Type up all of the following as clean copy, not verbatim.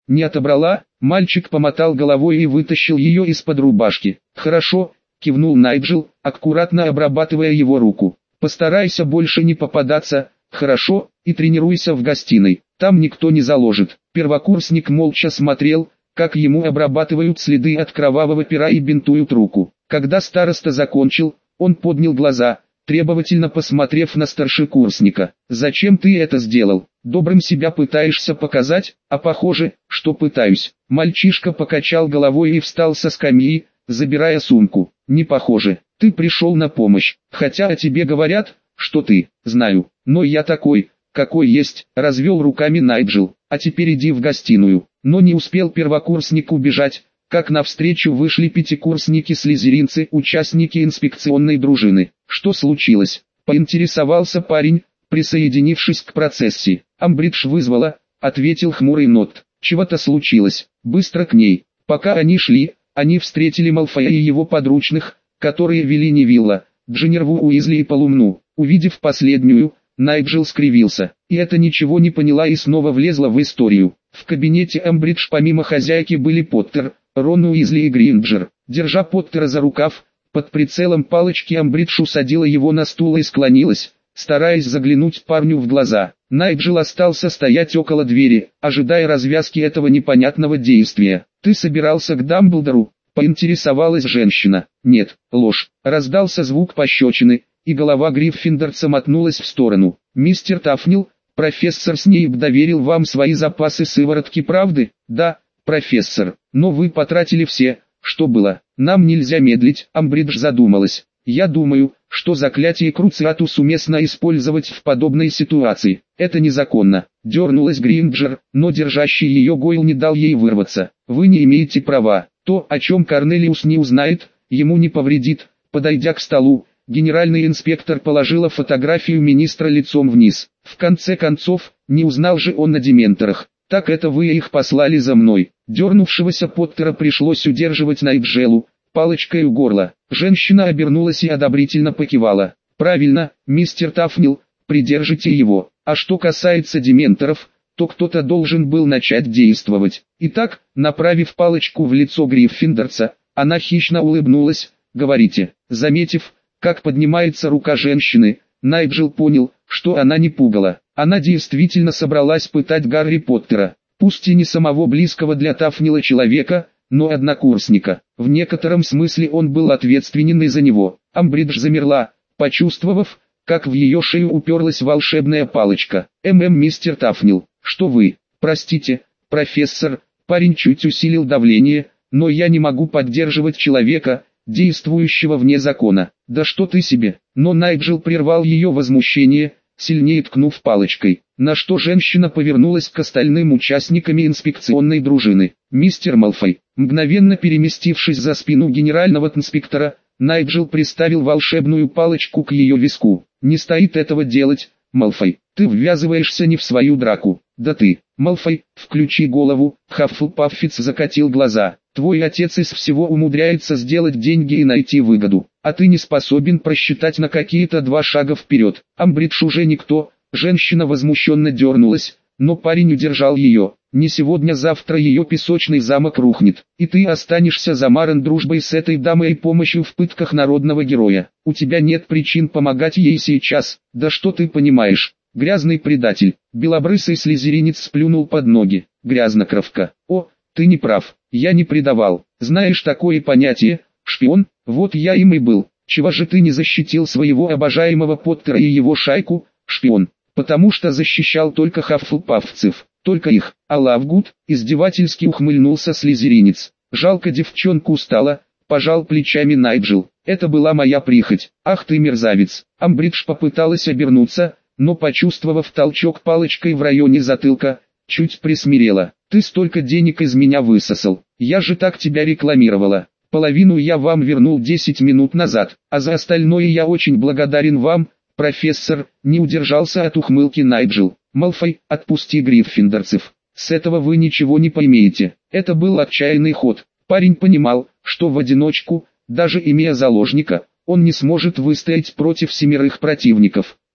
Не отобрала? Мальчик помотал головой и вытащил ее из-под рубашки. Хорошо, кивнул Найджел, аккуратно обрабатывая его руку. Постарайся больше не попадаться, хорошо, и тренируйся в гостиной, там никто не заложит. Первокурсник молча смотрел, как ему обрабатывают следы от кровавого пера и бинтуют руку. Когда староста закончил, он поднял глаза, требовательно посмотрев на старшекурсника. «Зачем ты это сделал? Добрым себя пытаешься показать, а похоже, что пытаюсь». Мальчишка покачал головой и встал со скамьи, забирая сумку. «Не похоже, ты пришел на помощь, хотя о тебе говорят, что ты, знаю, но я такой, какой есть», развел руками Найджел. «А теперь иди в гостиную». Но не успел первокурсник убежать, как навстречу вышли пятикурсники-слизеринцы, участники инспекционной дружины. «Что случилось?» — поинтересовался парень, присоединившись к процессии. «Амбридж вызвала», — ответил хмурый Нот. «Чего-то случилось, быстро к ней». Пока они шли, они встретили Малфоя и его подручных, которые вели Невилла, Джиннерву Уизли и Полумну. Увидев последнюю, Найджел скривился, и это ничего не поняла и снова влезла в историю. В кабинете Амбридж помимо хозяйки были Поттер, Рон Уизли и Гринджер. Держа Поттера за рукав, под прицелом палочки Амбридж усадила его на стул и склонилась, стараясь заглянуть парню в глаза. Найджел остался стоять около двери, ожидая развязки этого непонятного действия. «Ты собирался к Дамблдору?» — поинтересовалась женщина. «Нет, ложь». Раздался звук пощечины, и голова Гриффиндорца мотнулась в сторону. «Мистер Тафнил, профессор Снейп доверил вам свои запасы сыворотки правды?» «Да, профессор, но вы потратили все, что было. Нам нельзя медлить». Амбридж задумалась. «Я думаю, что заклятие Круциатус уместно использовать в подобной ситуации. Это незаконно». Дернулась Гринджер, но держащий ее Гойл не дал ей вырваться. «Вы не имеете права. То, о чем Корнелиус не узнает, ему не повредит». Подойдя к столу, генеральный инспектор положила фотографию министра лицом вниз. В конце концов, не узнал же он о дементорах. «Так это вы их послали за мной». Дернувшегося Поттера пришлось удерживать Найджелу палочкой у горла. Женщина обернулась и одобрительно покивала. «Правильно, мистер Тафнил, придержите его. А что касается дементоров, то кто-то должен был начать действовать». Итак, направив палочку в лицо Гриффиндорца, она хищно улыбнулась. «Говорите». Заметив, как поднимается рука женщины, Найджел понял, что она не пугала. Она действительно собралась пытать Гарри Поттера, пусть и не самого близкого для Тафнила человека, но однокурсника. В некотором смысле он был ответственен и за него. Амбридж замерла, почувствовав, как в ее шею уперлась волшебная палочка. Мистер Тафнил, что вы? Простите, профессор». Парень чуть усилил давление, «но я не могу поддерживать человека, действующего вне закона». «Да что ты себе?» Но Найджел прервал ее возмущение, сильнее ткнув палочкой, на что женщина повернулась к остальным участникам инспекционной дружины. «Мистер Малфой». Мгновенно переместившись за спину генерального инспектора, Найджел приставил волшебную палочку к ее виску. «Не стоит этого делать, Малфой. Ты ввязываешься не в свою драку». «Да ты, Малфой, включи голову». Хаффлпаффиц закатил глаза. «Твой отец из всего умудряется сделать деньги и найти выгоду, а ты не способен просчитать на какие-то 2 шага вперед». Амбридж уже никто. Женщина возмущенно дернулась, но парень удержал ее. «Не сегодня-завтра ее песочный замок рухнет, и ты останешься замаран дружбой с этой дамой и помощью в пытках народного героя. У тебя нет причин помогать ей сейчас». «Да что ты понимаешь, грязный предатель». Белобрысый слизеринец сплюнул под ноги. «Грязнокровка». «О, ты не прав, я не предавал. Знаешь такое понятие, шпион? Вот я им и был. Чего же ты не защитил своего обожаемого Поттера и его шайку, шпион?» «Потому что защищал только хаффлпаффцев, только их». «А Лавгуд?» — издевательски ухмыльнулся слизеринец. «Жалко девчонку стало», — пожал плечами Найджел. «Это была моя прихоть». «Ах ты мерзавец!» Амбридж попыталась обернуться, но почувствовав толчок палочкой в районе затылка, чуть присмирела. «Ты столько денег из меня высосал, я же так тебя рекламировала. Половину я вам вернул 10 минут назад, а за остальное я очень благодарен вам, профессор». Не удержался от ухмылки Найджел. «Малфой, отпусти гриффиндорцев. С этого вы ничего не поймете». Это был отчаянный ход. Парень понимал, что в одиночку, даже имея заложника, он не сможет выстоять против 7 противников.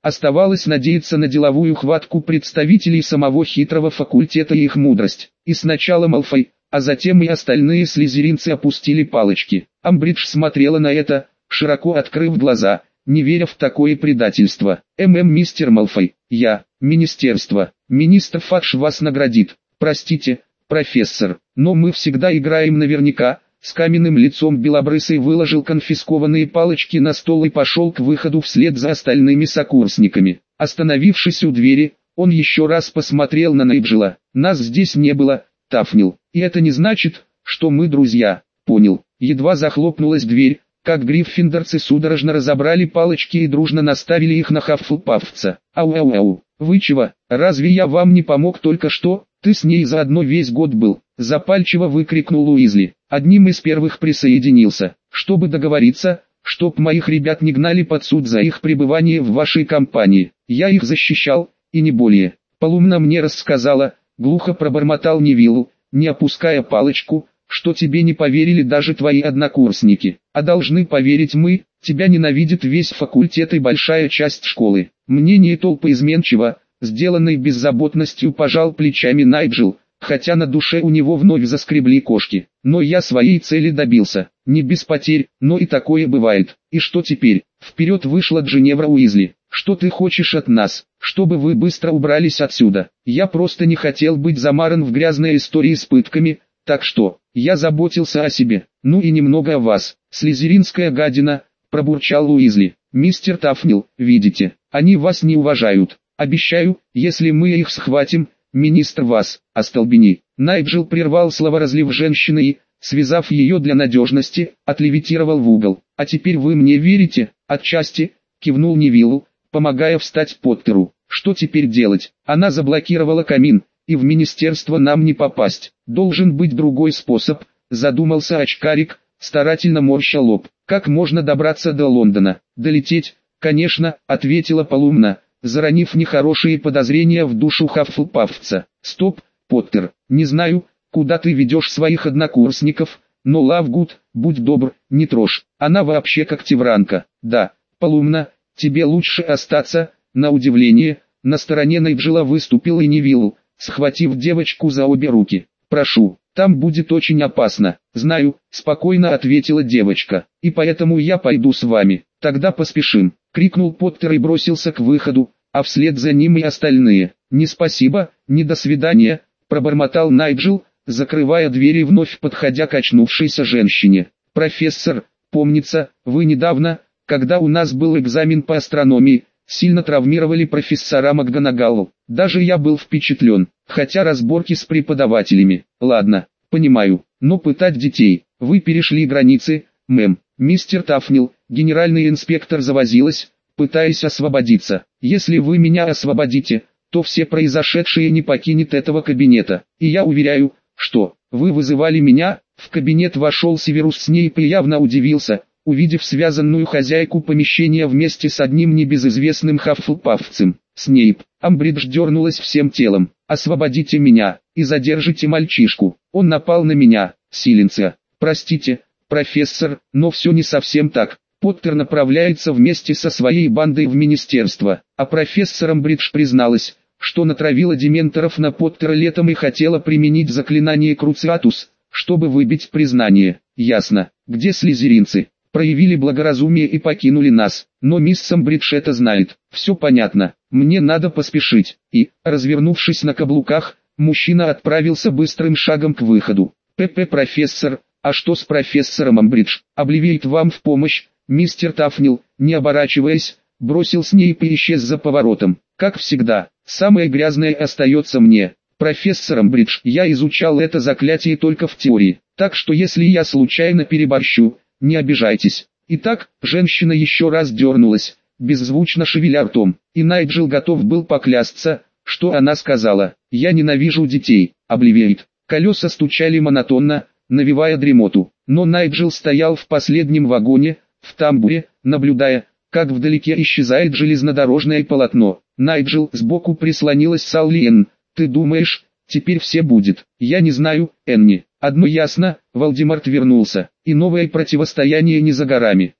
Оставалось надеяться на деловую хватку представителей самого хитрого факультета и их мудрость. И сначала Малфой, а затем и остальные слизеринцы опустили палочки. Амбридж смотрела на это, широко открыв глаза, не веря в такое предательство. Мистер Малфой, министерство, министр Фадж вас наградит. Простите, профессор, но мы всегда играем наверняка. С каменным лицом белобрысый выложил конфискованные палочки на стол и пошел к выходу вслед за остальными сокурсниками. Остановившись у двери, он еще раз посмотрел на Найджела. Нас здесь не было, Тафнил, и это не значит, что мы друзья. Понял. Едва захлопнулась дверь, как гриффиндорцы судорожно разобрали палочки и дружно наставили их на Хаффлпаффца. Ау-ау-ау, вы чего, разве я вам не помог только что? Ты с ней заодно весь год был, запальчиво выкрикнул Уизли. Одним из первых присоединился, чтобы договориться, чтоб моих ребят не гнали под суд за их пребывание в вашей компании. Я их защищал, и не более. Полумна мне рассказала, глухо пробормотал Невиллу, не опуская палочку, что тебе не поверили даже твои однокурсники. А должны поверить мы, тебя ненавидит весь факультет и большая часть школы. Мнение толпы изменчиво, сделанной беззаботностью пожал плечами Найджел, хотя на душе у него вновь заскребли кошки. Но я своей цели добился, не без потерь, но и такое бывает. И что теперь? Вперед вышла Джиневра Уизли. Что ты хочешь от нас? Чтобы вы быстро убрались отсюда. Я просто не хотел быть замаран в грязной истории с пытками, так что, я заботился о себе, ну и немного о вас. Слизеринская гадина, пробурчал Уизли. Мистер Тафнил, видите, они вас не уважают. Обещаю, если мы их схватим, министр вас, остолбени. Найджел прервал словоразлив женщины и, связав ее для надежности, отлевитировал в угол. А теперь вы мне верите? Отчасти, кивнул Невиллу, помогая встать Поттеру. Что теперь делать? Она заблокировала камин, и в министерство нам не попасть. Должен быть другой способ, задумался очкарик, старательно морща лоб. Как можно добраться до Лондона? Долететь? Конечно, ответила Полумна, заронив нехорошие подозрения в душу Хаффлпаффца. Стоп, Поттер, не знаю, куда ты ведешь своих однокурсников, но Лавгуд, будь добр, не трожь. Она вообще как тевранка. Да, Полумна, тебе лучше остаться. На удивление, на стороне Найджела выступил и Невиллу, схватив девочку за обе руки. Прошу, там будет очень опасно. Знаю, спокойно ответила девочка. И поэтому я пойду с вами. Тогда поспешим, крикнул Поттер и бросился к выходу, а вслед за ним и остальные. Не спасибо, не до свидания, пробормотал Найджел, закрывая дверь и вновь подходя к очнувшейся женщине. Профессор, помнится, вы недавно, когда у нас был экзамен по астрономии, сильно травмировали профессора МакГонагалл. Даже я был впечатлен, хотя разборки с преподавателями. Ладно, понимаю, но пытать детей, вы перешли границы, мэм. Мистер Тафнил, генеральный инспектор завозилась, пытаясь освободиться. Если вы меня освободите, то все произошедшее не покинет этого кабинета. И я уверяю, что вы вызывали меня. В кабинет вошел Северус Снейп и явно удивился, увидев связанную хозяйку помещения вместе с одним небезызвестным Хаффлпаффцем. Снейп, Амбридж дернулась всем телом. «Освободите меня, и задержите мальчишку, он напал на меня, Силинция. Простите, профессор, но все не совсем так. Поттер направляется вместе со своей бандой в министерство, а профессор Амбридж призналась, что натравила дементоров на Поттера летом и хотела применить заклинание Круциатус, чтобы выбить признание. Ясно, где слизеринцы? Проявили благоразумие и покинули нас, но мисс Амбридж это знает. Все понятно, мне надо поспешить. И, развернувшись на каблуках, мужчина отправился быстрым шагом к выходу. Профессор, а что с профессором Амбридж? Обливейт вам в помощь, мистер Тафнил, не оборачиваясь, бросил Снейп и исчез за поворотом. Как всегда, самое грязное остается мне. Профессор Амбридж, я изучал это заклятие только в теории, так что если я случайно переборщу, не обижайтесь. Итак, женщина еще раз дернулась, беззвучно шевеля ртом, и Найджел готов был поклясться, что она сказала. «Я ненавижу детей», Обливейт. Колеса стучали монотонно, навевая дремоту, но Найджел стоял в последнем вагоне, в тамбуре, наблюдая, как вдалеке исчезает железнодорожное полотно. Найджел сбоку прислонилась Салли Энн. «Ты думаешь, теперь все будет?» «Я не знаю, Энни. Одно ясно, Волдеморт вернулся, и новое противостояние не за горами.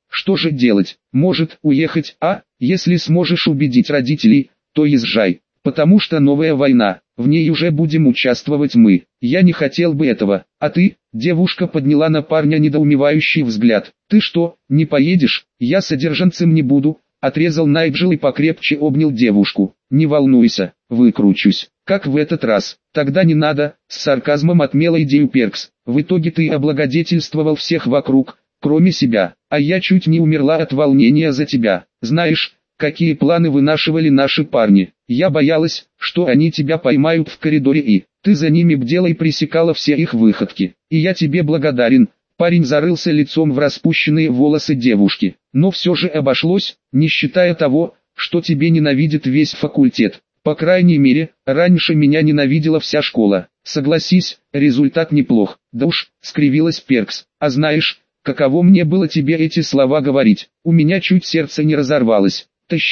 Что же делать? Может, уехать, а? Если сможешь убедить родителей, то езжай. Потому что новая война, в ней уже будем участвовать мы. Я не хотел бы этого. А ты? Девушка подняла на парня недоумевающий взгляд. Ты что, не поедешь? Я содержанцем не буду. Отрезал Найджел и покрепче обнял девушку. Не волнуйся, выкручусь. Как в этот раз. Тогда не надо, с сарказмом отмела идею Перкс. В итоге ты облагодетельствовал всех вокруг, кроме себя. А я чуть не умерла от волнения за тебя. Знаешь, какие планы вынашивали наши парни. Я боялась, что они тебя поймают в коридоре и ты за ними бдела и пресекала все их выходки. И я тебе благодарен. Парень зарылся лицом в распущенные волосы девушки. Но все же обошлось, не считая того, что тебе ненавидит весь факультет. По крайней мере, раньше меня ненавидела вся школа. Согласись, результат неплох. Да уж, скривилась Перкс. А знаешь, каково мне было тебе эти слова говорить? У меня чуть сердце не разорвалось.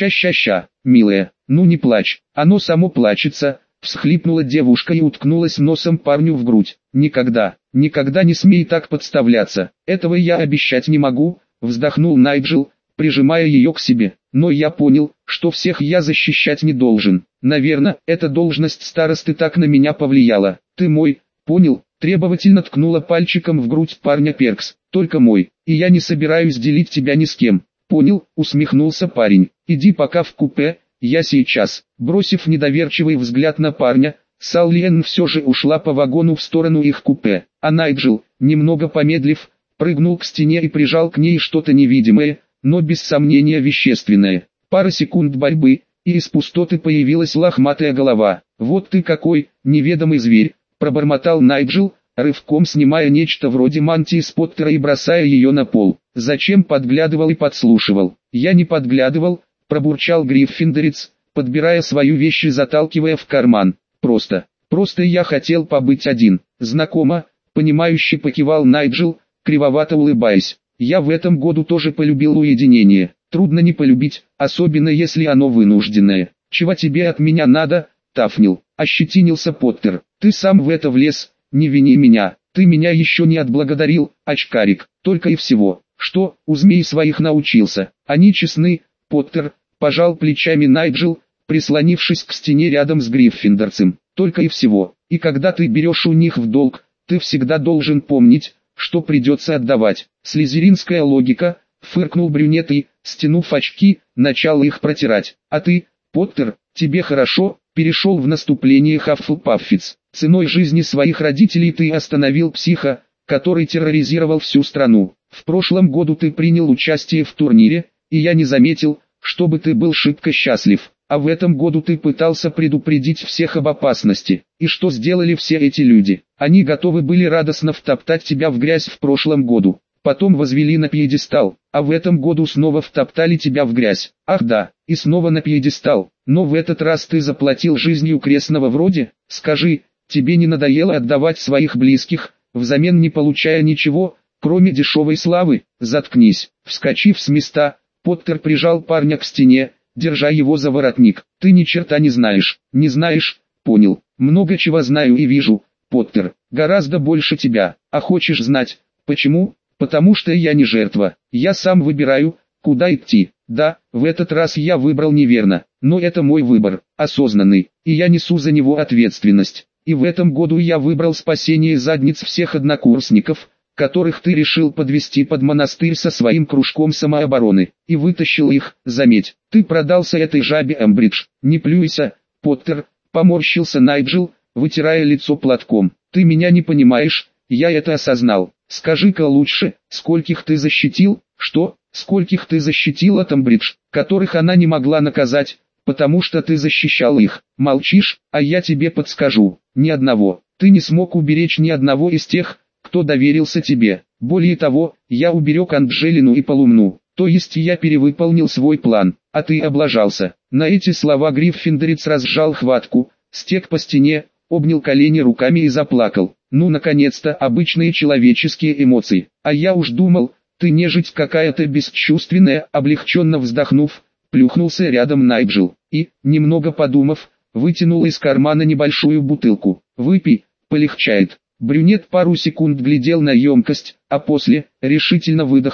Ща, милая, ну не плачь, оно само плачется, всхлипнула девушка и уткнулась носом парню в грудь. Никогда, никогда не смей так подставляться, этого я обещать не могу, вздохнул Найджел, прижимая ее к себе. Но я понял, что всех я защищать не должен. Наверное, эта должность старосты так на меня повлияла. Ты мой, понял? Требовательно ткнула пальчиком в грудь парня Перкс. Только мой, и я не собираюсь делить тебя ни с кем. Понял, усмехнулся парень. Иди пока в купе, я сейчас. Бросив недоверчивый взгляд на парня, Саллиен все же ушла по вагону в сторону их купе. А Найджел, немного помедлив, прыгнул к стене и прижал к ней что-то невидимое, но без сомнения вещественное. Пара секунд борьбы, и из пустоты появилась лохматая голова. «Вот ты какой, неведомый зверь», — пробормотал Найджел, рывком снимая нечто вроде мантии с Поттера и бросая ее на пол. «Зачем подглядывал и подслушивал?» «Я не подглядывал», — пробурчал Гриффиндорец, подбирая свою вещь и заталкивая в карман. «Просто я хотел побыть один». «Знакомо», — понимающе покивал Найджел, кривовато улыбаясь. «Я в этом году тоже полюбил уединение. Трудно не полюбить, особенно если оно вынужденное. Чего тебе от меня надо, Тафнил?» — ощетинился Поттер. «Ты сам в это влез, не вини меня. Ты меня еще не отблагодарил, очкарик, только и всего. Что, у змей своих научился? Они честны, Поттер», — пожал плечами Найджел, прислонившись к стене рядом с Гриффиндорцем. «Только и всего. И когда ты берешь у них в долг, ты всегда должен помнить, что придется отдавать». «Слизеринская логика», — фыркнул брюнет и, стянув очки, начал их протирать. «А ты, Поттер, тебе хорошо?» — перешел в наступление Хаффлпаффиц. «Ценой жизни своих родителей ты остановил психа, который терроризировал всю страну. В прошлом году ты принял участие в турнире, и я не заметил, чтобы ты был шибко счастлив. А в этом году ты пытался предупредить всех об опасности. И что сделали все эти люди? Они готовы были радостно втоптать тебя в грязь в прошлом году. Потом возвели на пьедестал, а в этом году снова втоптали тебя в грязь. Ах да, и снова на пьедестал. Но в этот раз ты заплатил жизнью крестного вроде. Скажи, тебе не надоело отдавать своих близких, взамен не получая ничего, кроме дешевой славы? Заткнись». Вскочив с места, Поттер прижал парня к стене, держа его за воротник. «Ты ни черта не знаешь». «Не знаешь? Понял. Много чего знаю и вижу, Поттер. Гораздо больше тебя. А хочешь знать, почему? Потому что я не жертва. Я сам выбираю, куда идти. Да, в этот раз я выбрал неверно, но это мой выбор, осознанный, и я несу за него ответственность. И в этом году я выбрал спасение задниц всех однокурсников, которых ты решил подвести под монастырь со своим кружком самообороны, и вытащил их. Заметь, ты продался этой жабе Эмбридж. Не плюйся, Поттер, поморщился Найджел, вытирая лицо платком. Ты меня не понимаешь, я это осознал. Скажи-ка лучше, скольких ты защитил? Что, скольких ты защитил от Эмбридж, которых она не могла наказать, потому что ты защищал их? Молчишь, а я тебе подскажу. Ни одного. Ты не смог уберечь ни одного из тех, кто доверился тебе. Более того, я уберег Анджелину и Полумну, то есть я перевыполнил свой план, а ты облажался». На эти слова Гриффиндорец разжал хватку, стек по стене, обнял колени руками и заплакал. «Ну наконец-то обычные человеческие эмоции. А я уж думал, ты нежить какая-то бесчувственная». Облегченно вздохнув, плюхнулся рядом Найджел, и, немного подумав, вытянул из кармана небольшую бутылку. «Выпей, полегчает». Брюнет пару секунд глядел на емкость, а после, решительно выдохнув,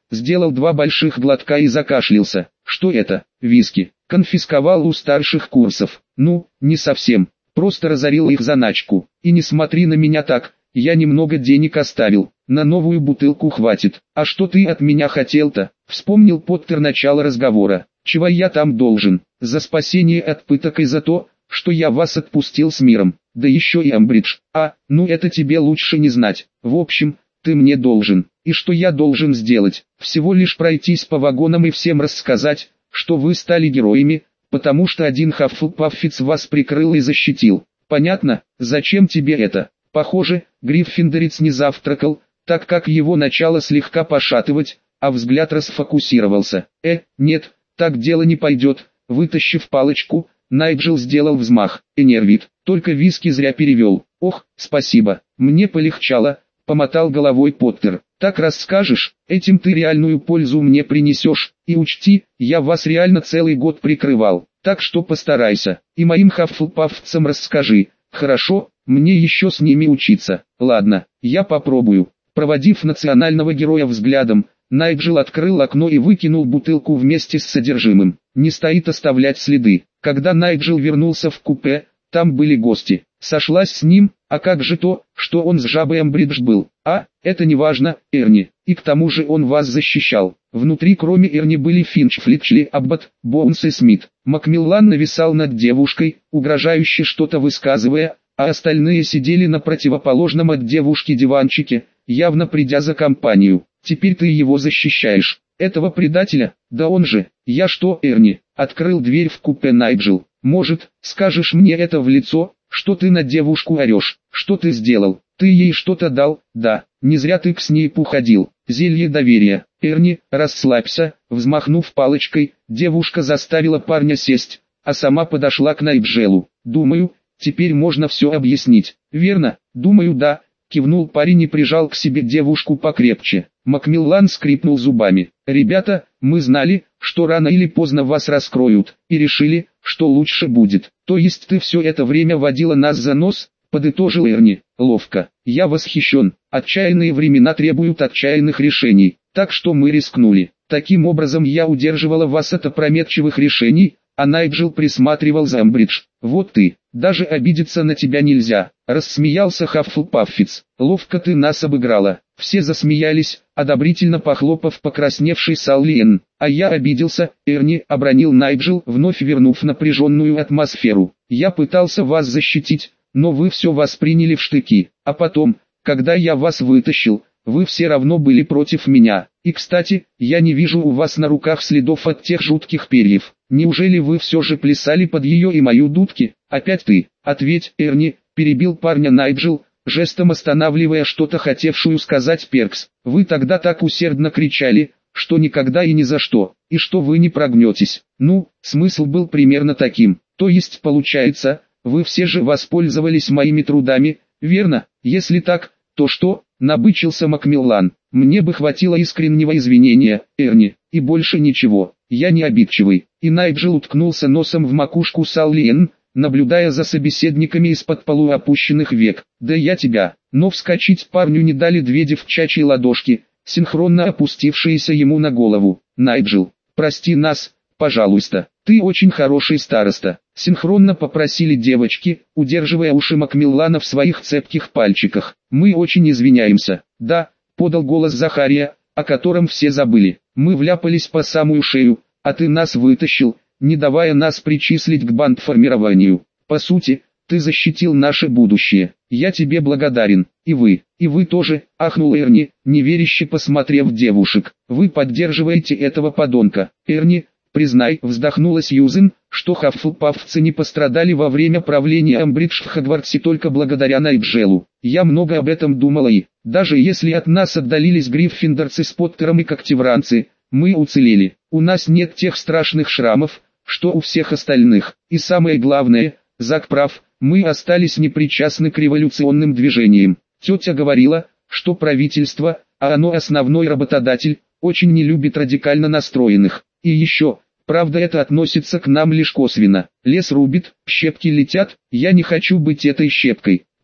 сделал 2 больших глотка и закашлялся. Что это? Виски. Конфисковал у старших курсов. Ну, не совсем. Просто разорил их заначку. И не смотри на меня так, я немного денег оставил. На новую бутылку хватит. А что ты от меня хотел-то? Вспомнил Поттер начало разговора. Чего я там должен? За спасение от пыток и за то, что я вас отпустил с миром. Да еще и Амбридж. Ну это тебе лучше не знать. В общем, ты мне должен. И что я должен сделать? Всего лишь пройтись по вагонам и всем рассказать, что вы стали героями, потому что один Хаффлпаффец вас прикрыл и защитил. Понятно? Зачем тебе это? Похоже, Гриффиндорец не завтракал, так как его начало слегка пошатывать, а взгляд расфокусировался. Нет, так дело не пойдет. Вытащив палочку, Найджел сделал взмах. Энервит, только виски зря перевел. Ох, спасибо, мне полегчало, помотал головой Поттер. Так расскажешь, этим ты реальную пользу мне принесешь, и учти, я вас реально целый год прикрывал, так что постарайся, и моим хаффлпаффцам расскажи, хорошо, мне еще с ними учиться. Ладно, я попробую. Проводив национального героя взглядом, Найджел открыл окно и выкинул бутылку вместе с содержимым. Не стоит оставлять следы. Когда Найджел вернулся в купе, там были гости. Сошлась с ним, а как же то, что он с жабой Амбридж был? Это не важно, Эрни, и к тому же он вас защищал. Внутри кроме Эрни были Финч, Флитчли, Аббот, Боунс и Смит. Макмиллан нависал над девушкой, угрожающе что-то высказывая, а остальные сидели на противоположном от девушки диванчике, явно придя за компанию. Теперь ты его защищаешь. Этого предателя? Да он же. Я что, Эрни? Открыл дверь в купе Найджел. Может, скажешь мне это в лицо, что ты на девушку орешь? Что ты сделал? Ты ей что-то дал? Да. Не зря ты к снейпу ходил. Зелье доверия. Эрни, расслабься. Взмахнув палочкой, девушка заставила парня сесть, а сама подошла к Найджелу. Думаю, теперь можно все объяснить. Верно? Думаю, да. Кивнул парень и прижал к себе девушку покрепче. Макмиллан скрипнул зубами. «Ребята, мы знали, что рано или поздно вас раскроют, и решили, что лучше будет. То есть ты все это время водила нас за нос?» — подытожил Эрни. «Ловко. Я восхищен. Отчаянные времена требуют отчаянных решений, так что мы рискнули. Таким образом я удерживала вас от опрометчивых решений, а Найджел присматривал за Амбридж. Вот ты, даже обидеться на тебя нельзя», — рассмеялся Хаффлпаффец. «Ловко ты нас обыграла». Все засмеялись, одобрительно похлопав покрасневший Саллиен. «А я обиделся, Эрни», — обронил Найджел, вновь вернув напряженную атмосферу. «Я пытался вас защитить, но вы все восприняли в штыки. А потом, когда я вас вытащил, вы все равно были против меня. И кстати, я не вижу у вас на руках следов от тех жутких перьев. Неужели вы все же плясали под ее и мою дудки? Опять ты? Ответь, Эрни», — перебил парня Найджел, жестом останавливая что-то хотевшую сказать Перкс. «Вы тогда так усердно кричали, что никогда и ни за что, и что вы не прогнетесь». Ну, смысл был примерно таким. То есть получается, вы все же воспользовались моими трудами, верно? Если так, то что? Набычился Макмиллан. «Мне бы хватило искреннего извинения, Эрни, и больше ничего. Я не обидчивый». И Найджел уткнулся носом в макушку Саллиен, наблюдая за собеседниками из-под полуопущенных век. «Да я тебя!» Но вскочить парню не дали 2 девчачьи ладошки, синхронно опустившиеся ему на голову. «Найджел, прости нас, пожалуйста, ты очень хороший староста», синхронно попросили девочки, удерживая уши Макмиллана в своих цепких пальчиках. «Мы очень извиняемся». «Да», — подал голос Захария, о котором все забыли. «Мы вляпались по самую шею, а ты нас вытащил, не давая нас причислить к бандформированию. По сути, ты защитил наше будущее. Я тебе благодарен. И вы тоже», — ахнул Эрни, неверяще посмотрев в девушек. «Вы поддерживаете этого подонка». «Эрни, признай», — вздохнула Сьюзен, «что хаффлпаффцы не пострадали во время правления Амбридж в Хогвартсе только благодаря Найджелу. Я много об этом думала и, даже если от нас отдалились гриффиндорцы с Поттером и когтевранцы, мы уцелели. У нас нет тех страшных шрамов, что у всех остальных. И самое главное, Зак прав, мы остались непричастны к революционным движениям. Тетя говорила, что правительство, а оно основной работодатель, очень не любит радикально настроенных. И еще, правда это относится к нам лишь косвенно. Лес рубит, щепки летят, я не хочу быть этой щепкой.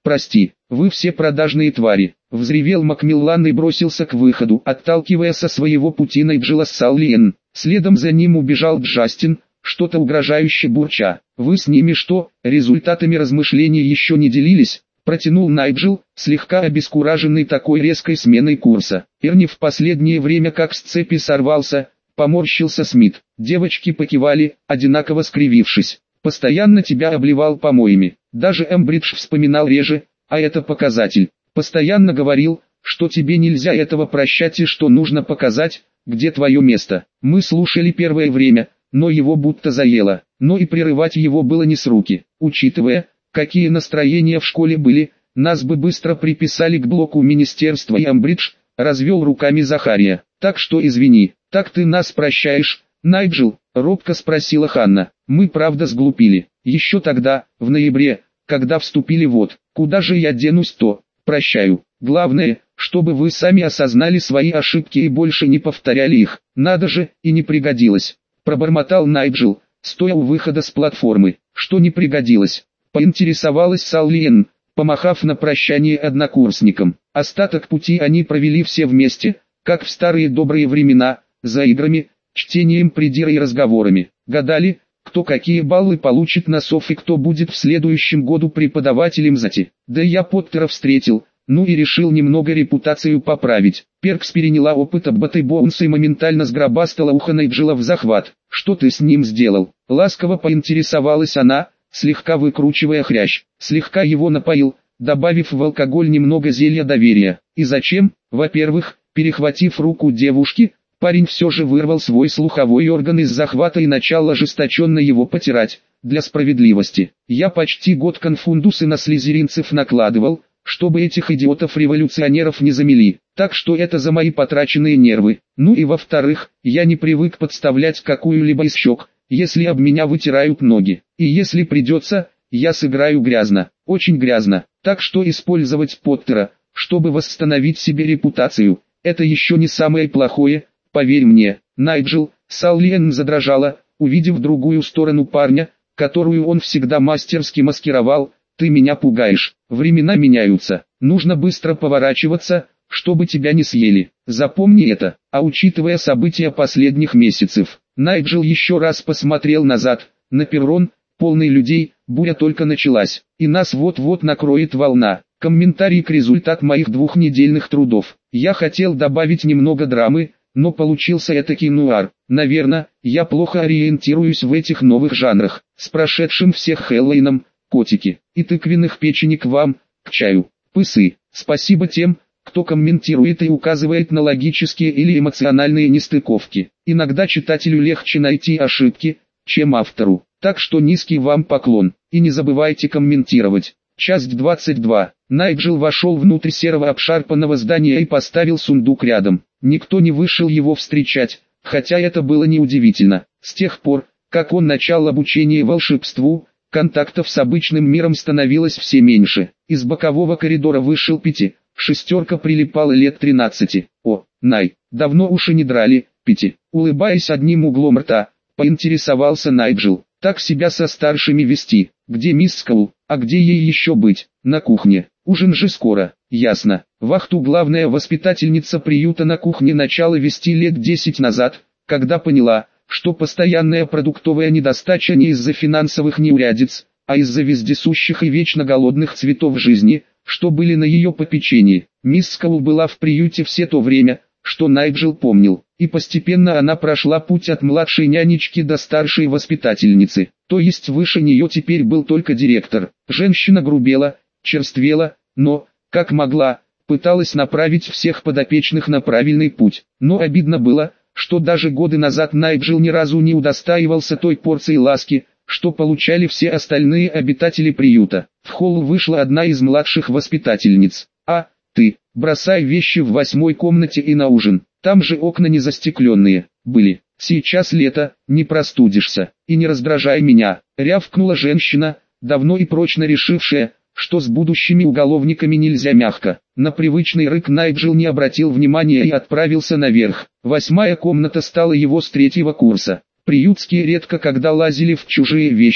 «Прости, вы все продажные твари», — взревел Макмиллан и бросился к выходу, отталкивая со своего пути Найджела с Саллиен. Следом за ним убежал Джастин, что-то угрожающе бурча. «Вы с ними что, результатами размышлений еще не делились?» — протянул Найджел, слегка обескураженный такой резкой сменой курса. Эрни в последнее время как с цепи сорвался, поморщился Смит. Девочки покивали, одинаково скривившись. «Постоянно тебя обливал помоями. Даже Эмбридж вспоминал реже, а это показатель. Постоянно говорил, что тебе нельзя этого прощать и что нужно показать, где твое место». Мы слушали первое время, но его будто заело. Но и прерывать его было не с руки. Учитывая, какие настроения в школе были, нас бы быстро приписали к блоку министерства и Эмбридж, развел руками Захария. «Так что извини, так ты нас прощаешь, Найджел?» — робко спросила Ханна. «Мы правда сглупили. Еще тогда, в ноябре, когда вступили в ОД. Куда же я денусь, то прощаю. Главное, чтобы вы сами осознали свои ошибки и больше не повторяли их. Надо же, и не пригодилось», — пробормотал Найджел, стоя у выхода с платформы. «Что не пригодилось?» — поинтересовалась Саллиен, помахав на прощание однокурсникам. Остаток пути они провели все вместе, как в старые добрые времена, за играми, чтением придира и разговорами. Гадали, кто какие баллы получит на СОФ и кто будет в следующем году преподавателем ЗАТИ. Да я Поттера встретил, ну и решил немного репутацию поправить. Перкс переняла опыт от Батты Боунса и моментально сгробастала ухо Найджела в захват. «Что ты с ним сделал?» — ласково поинтересовалась она, слегка выкручивая хрящ. «Слегка его напоил, добавив в алкоголь немного зелья доверия. И зачем? Во-первых, перехватив руку девушки, парень все же вырвал свой слуховой орган из захвата и начал ожесточенно его потирать. Для справедливости, я почти год конфундусы на слизеринцев накладывал, чтобы этих идиотов-революционеров не замели, так что это за мои потраченные нервы. Ну и во-вторых, я не привык подставлять какую-либо из щек, если об меня вытирают ноги. И если придется, я сыграю грязно, очень грязно. Так что использовать Поттера, чтобы восстановить себе репутацию, это еще не самое плохое, поверь мне». Найджел, Саллиен задрожала, увидев другую сторону парня, которую он всегда мастерски маскировал. «Ты меня пугаешь. Времена меняются. Нужно быстро поворачиваться, чтобы тебя не съели. Запомни это». А учитывая события последних месяцев, Найджел еще раз посмотрел назад, на перрон, полный людей. Буря только началась, и нас вот-вот накроет волна. Комментарий к результату моих двухнедельных трудов. Я хотел добавить немного драмы, но получился этакий нуар. Наверное, я плохо ориентируюсь в этих новых жанрах. С прошедшим всех Хэллоуином, котики, и тыквенных печенек вам, к чаю. Пысы. Спасибо тем, кто комментирует и указывает на логические или эмоциональные нестыковки. Иногда читателю легче найти ошибки, чем автору. Так что низкий вам поклон. И не забывайте комментировать. Часть 22. Найджел вошел внутрь серого обшарпанного здания и поставил сундук рядом. Никто не вышел его встречать, хотя это было неудивительно. С тех пор, как он начал обучение волшебству, контактов с обычным миром становилось все меньше. Из бокового коридора вышел Пити, шестерка прилипала лет 13. «О, Най, давно уши не драли, Пити», улыбаясь одним углом рта, поинтересовался Найджел. «Так себя со старшими вести. Где мисс Скоул? А где ей еще быть? На кухне. Ужин же скоро». «Ясно». Вахту главная воспитательница приюта на кухне начала вести лет 10 назад, когда поняла, что постоянная продуктовая недостача не из-за финансовых неурядиц, а из-за вездесущих и вечно голодных цветов жизни, что были на ее попечении. Мисс Скоул была в приюте все то время, что Найджел помнил, и постепенно она прошла путь от младшей нянечки до старшей воспитательницы, то есть выше нее теперь был только директор. Женщина грубела, черствела, но, как могла, пыталась направить всех подопечных на правильный путь. Но обидно было, что даже годы назад Найджел ни разу не удостаивался той порции ласки, что получали все остальные обитатели приюта. В холл вышла одна из младших воспитательниц. «А, ты, бросай вещи в 8-й комнате и на ужин, там же окна не застекленные, были. Сейчас лето, не простудишься, и не раздражай меня», — рявкнула женщина, давно и прочно решившая, что с будущими уголовниками нельзя мягко. На привычный рык Найджел не обратил внимания и отправился наверх. 8-я комната стала его с 3-го курса. Приютские редко когда лазили в чужие вещи,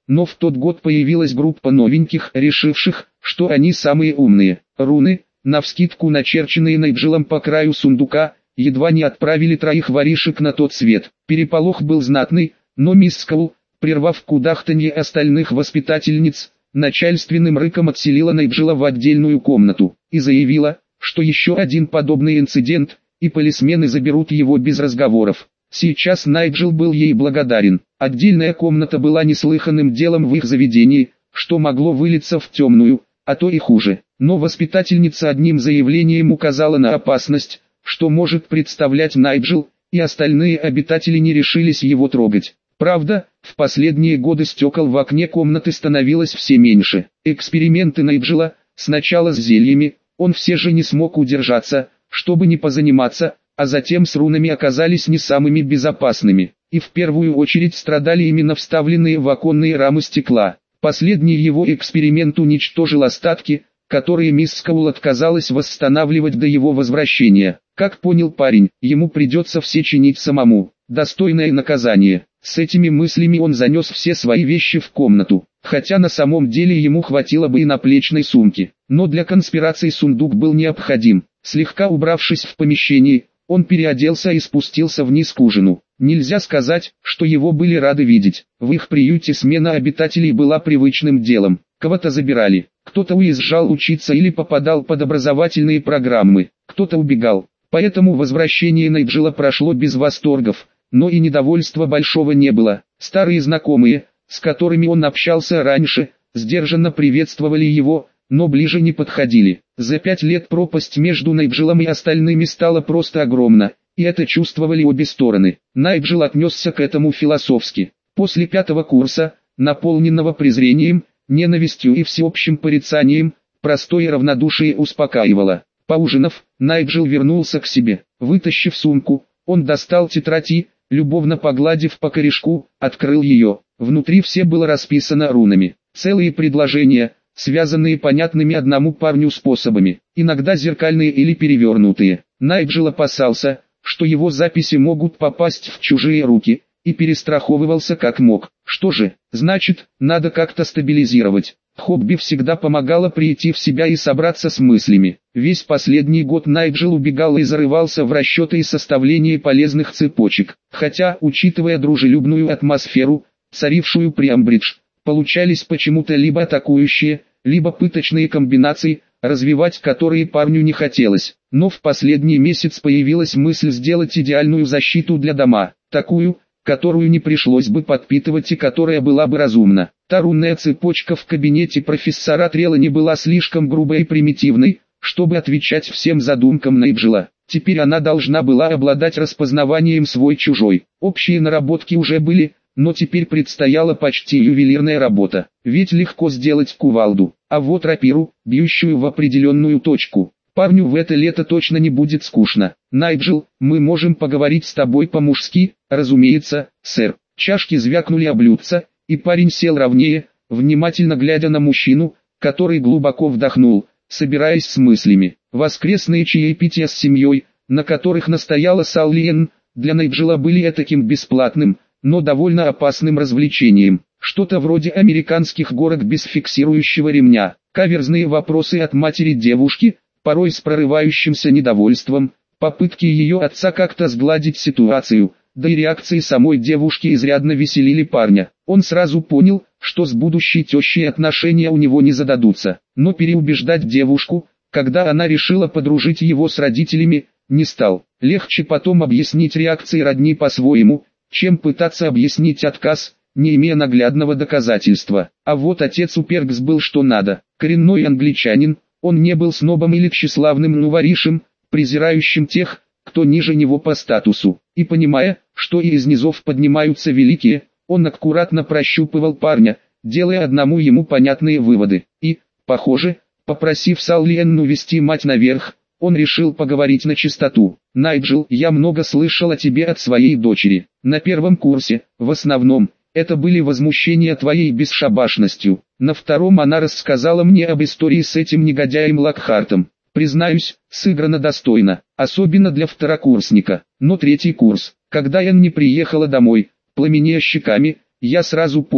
но в тот год появилась группа новеньких, решивших, что они самые умные. Руны, навскидку начерченные Найджелом по краю сундука, едва не отправили троих воришек на тот свет. Переполох был знатный, но мисс Скоул, прервав кудахтанье остальных воспитательниц, начальственным рыком отселила Найджела в отдельную комнату и заявила, что еще один подобный инцидент, и полисмены заберут его без разговоров. Сейчас Найджел был ей благодарен. Отдельная комната была неслыханным делом в их заведении, что могло вылиться в темную, а то и хуже. Но воспитательница одним заявлением указала на опасность, что может представлять Найджел, и остальные обитатели не решились его трогать. Правда, в последние годы стекол в окне комнаты становилось все меньше. Эксперименты Найджела, сначала с зельями, он все же не смог удержаться, чтобы не позаниматься, а затем с рунами оказались не самыми безопасными, и в первую очередь страдали именно вставленные в оконные рамы стекла. Последний его эксперимент уничтожил остатки, которые мисс Скоул отказалась восстанавливать до его возвращения. Как понял парень, ему придется все чинить самому. Достойное наказание. С этими мыслями он занес все свои вещи в комнату, хотя на самом деле ему хватило бы и наплечной сумки. Но для конспирации сундук был необходим. Слегка убравшись в помещении, он переоделся и спустился вниз к ужину. Нельзя сказать, что его были рады видеть. В их приюте смена обитателей была привычным делом. Кого-то забирали, кто-то уезжал учиться или попадал под образовательные программы, кто-то убегал. Поэтому возвращение Найджела прошло без восторгов, но и недовольства большого не было. Старые знакомые, с которыми он общался раньше, сдержанно приветствовали его, но ближе не подходили. За 5 лет пропасть между Найджелом и остальными стала просто огромна, и это чувствовали обе стороны. Найджел отнесся к этому философски. После 5-го курса, наполненного презрением, ненавистью и всеобщим порицанием, простое равнодушие успокаивало. Поужинав, Найджел вернулся к себе. Вытащив сумку, он достал тетрадь и, любовно погладив по корешку, открыл ее. Внутри все было расписано рунами. Целые предложения, связанные понятными одному парню способами, иногда зеркальные или перевернутые. Найджел опасался, что его записи могут попасть в чужие руки, и перестраховывался как мог. Что же, значит, надо как-то стабилизировать. Хобби всегда помогало прийти в себя и собраться с мыслями. Весь последний год Найджел убегал и зарывался в расчеты и составление полезных цепочек. Хотя, учитывая дружелюбную атмосферу, царившую при Амбридж, получались почему-то либо атакующие, либо пыточные комбинации, развивать которые парню не хотелось. Но в последний месяц появилась мысль сделать идеальную защиту для дома, такую, которую не пришлось бы подпитывать и которая была бы разумна. Та рунная цепочка в кабинете профессора Трелани была слишком грубой и примитивной, чтобы отвечать всем задумкам Найджела. Теперь она должна была обладать распознаванием свой-чужой. Общие наработки уже были, но теперь предстояла почти ювелирная работа. Ведь легко сделать кувалду, а вот рапиру, бьющую в определенную точку. Парню в это лето точно не будет скучно. Найджел, мы можем поговорить с тобой по-мужски? Разумеется, сэр. Чашки звякнули о блюдца, и парень сел ровнее, внимательно глядя на мужчину, который глубоко вдохнул, собираясь с мыслями. Воскресные чаепития с семьей, на которых настояла Саллиен, для Найджела были этаким бесплатным, но довольно опасным развлечением. Что-то вроде американских горок без фиксирующего ремня. Каверзные вопросы от матери девушки, порой с прорывающимся недовольством, попытки ее отца как-то сгладить ситуацию, да и реакции самой девушки изрядно веселили парня. Он сразу понял, что с будущей тещей отношения у него не зададутся, но переубеждать девушку, когда она решила подружить его с родителями, не стал. Легче потом объяснить реакции родни по-своему, чем пытаться объяснить отказ, не имея наглядного доказательства. А вот отец у Пергс был что надо, коренной англичанин, он не был снобом или тщеславным нуворишем, презирающим тех, кто ниже него по статусу. И понимая, что и из низов поднимаются великие, он аккуратно прощупывал парня, делая одному ему понятные выводы. И, похоже, попросив Саллиенну вести мать наверх, он решил поговорить на чистоту. «Найджел, я много слышал о тебе от своей дочери. На первом курсе, в основном, это были возмущения твоей бесшабашностью. На втором она рассказала мне об истории с этим негодяем Локхартом. Признаюсь, сыграно достойно, особенно для второкурсника. Но третий курс, когда Энн не приехала домой, пламенея щеками, я сразу понял,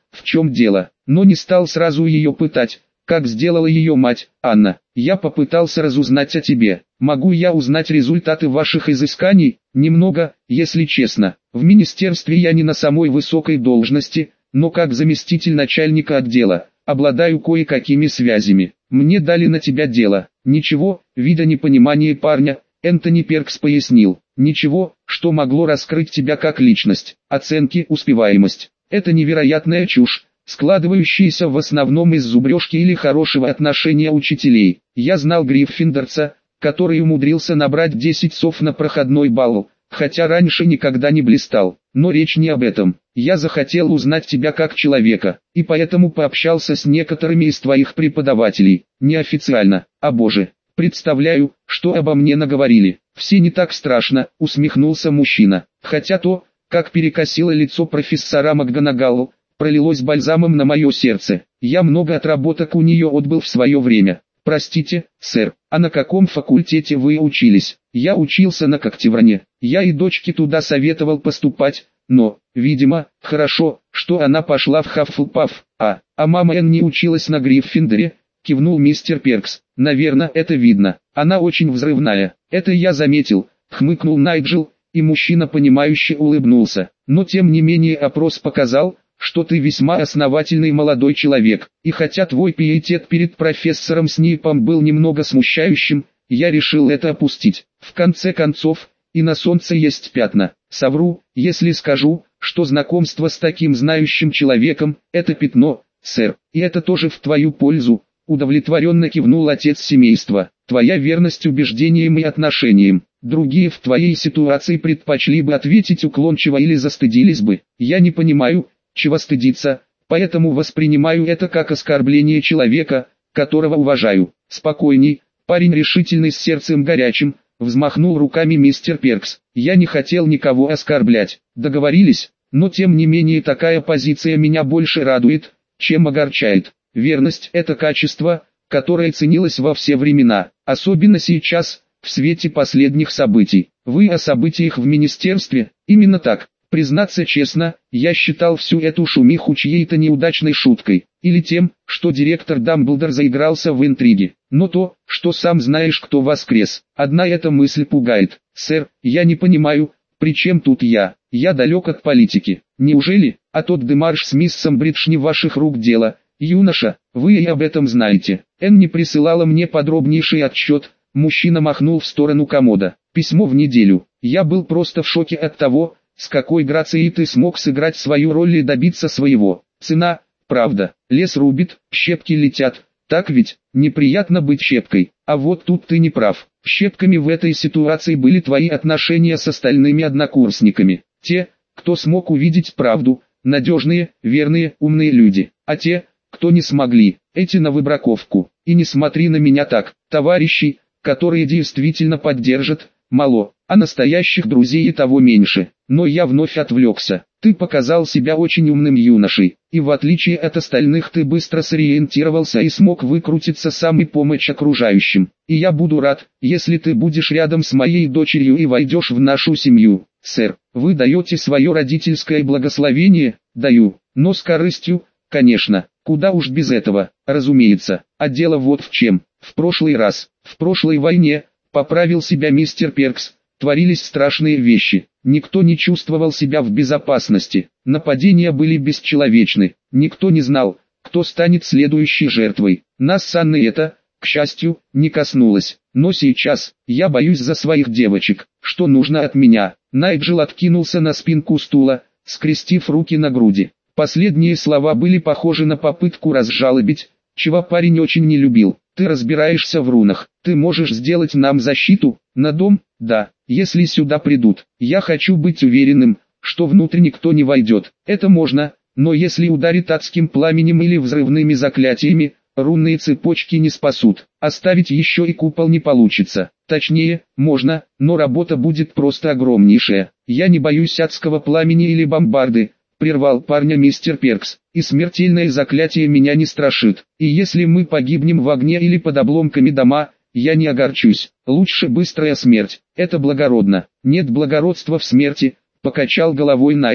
в чем дело, но не стал сразу ее пытать, как сделала ее мать, Анна. Я попытался разузнать о тебе. Могу я узнать результаты ваших изысканий? Немного, если честно. В министерстве я не на самой высокой должности, но как заместитель начальника отдела, обладаю кое-какими связями. Мне дали на тебя дело. Ничего, видя непонимание парня, Энтони Перкс пояснил. Ничего, что могло раскрыть тебя как личность. Оценки, успеваемость. Это невероятная чушь, складывающаяся в основном из зубрежки или хорошего отношения учителей. Я знал Гриффиндорца, который умудрился набрать 10 сов на проходной балл, хотя раньше никогда не блистал. Но речь не об этом. Я захотел узнать тебя как человека, и поэтому пообщался с некоторыми из твоих преподавателей, неофициально. О боже, представляю, что обо мне наговорили. Все не так страшно, усмехнулся мужчина. Хотя то, как перекосило лицо профессора МакГонагалл, пролилось бальзамом на мое сердце. Я много отработок у нее отбыл в свое время. Простите, сэр, а на каком факультете вы учились? Я учился на Когтевране. Я и дочке туда советовал поступать, но, видимо, хорошо, что она пошла в Хаффлпаф, а мама Энни училась на Гриффиндоре, кивнул мистер Перкс. Наверное, это видно. Она очень взрывная. Это я заметил, хмыкнул Найджел, и мужчина понимающе улыбнулся. Но тем не менее опрос показал, что ты весьма основательный молодой человек, и хотя твой пиетет перед профессором Снейпом был немного смущающим, я решил это опустить. В конце концов, и на солнце есть пятна. Совру, если скажу, что знакомство с таким знающим человеком – это пятно, сэр, и это тоже в твою пользу, удовлетворенно кивнул отец семейства. Твоя верность убеждениям и отношениям. Другие в твоей ситуации предпочли бы ответить уклончиво или застыдились бы. Я не понимаю, чего стыдиться, поэтому воспринимаю это как оскорбление человека, которого уважаю. Спокойней, парень решительный с сердцем горячим, взмахнул руками мистер Перкс. Я не хотел никого оскорблять. Договорились, но тем не менее такая позиция меня больше радует, чем огорчает. Верность – это качество, которое ценилось во все времена, особенно сейчас, в свете последних событий. Вы о событиях в министерстве? Именно так. Признаться честно, я считал всю эту шумиху чьей-то неудачной шуткой, или тем, что директор Дамблдор заигрался в интриги. Но то, что сам знаешь, кто воскрес, одна эта мысль пугает. Сэр, я не понимаю, при чем тут я? Я далек от политики. Неужели, а тот демарш с миссом Бридж не ваших рук дело? Юноша, вы и об этом знаете. Энни присылала мне подробнейший отчет. Мужчина махнул в сторону комода. Письмо в неделю. Я был просто в шоке от того, с какой грацией ты смог сыграть свою роль и добиться своего. Цена, правда, лес рубит, щепки летят. Так ведь, неприятно быть щепкой. А вот тут ты не прав. Щепками в этой ситуации были твои отношения с остальными однокурсниками. Те, кто смог увидеть правду, надежные, верные, умные люди. А те, кто не смогли, эти на выбраковку. И не смотри на меня так, товарищи, которые действительно поддержат, мало, а настоящих друзей и того меньше. Но я вновь отвлекся. Ты показал себя очень умным юношей, и в отличие от остальных ты быстро сориентировался и смог выкрутиться сам и помочь окружающим. И я буду рад, если ты будешь рядом с моей дочерью и войдешь в нашу семью. Сэр, вы даете свое родительское благословение? Даю, но с корыстью, конечно, куда уж без этого, разумеется. А дело вот в чем. В прошлый раз, в прошлой войне, поправил себя мистер Перкс, творились страшные вещи. Никто не чувствовал себя в безопасности. Нападения были бесчеловечны. Никто не знал, кто станет следующей жертвой. Нас с Анной это, к счастью, не коснулось. Но сейчас, я боюсь за своих девочек. Что нужно от меня? Найджел откинулся на спинку стула, скрестив руки на груди. Последние слова были похожи на попытку разжалобить, чего парень очень не любил. Ты разбираешься в рунах. Ты можешь сделать нам защиту на дом? Да, если сюда придут. Я хочу быть уверенным, что внутрь никто не войдет. Это можно, но если ударит адским пламенем или взрывными заклятиями, рунные цепочки не спасут. Оставить еще и купол не получится. Точнее, можно, но работа будет просто огромнейшая. Я не боюсь адского пламени или бомбарды, прервал парня мистер Перкс, и смертельное заклятие меня не страшит. И если мы погибнем в огне или под обломками дома, я не огорчусь. Лучше быстрая смерть, это благородно. Нет благородства в смерти, покачал головой Найджел.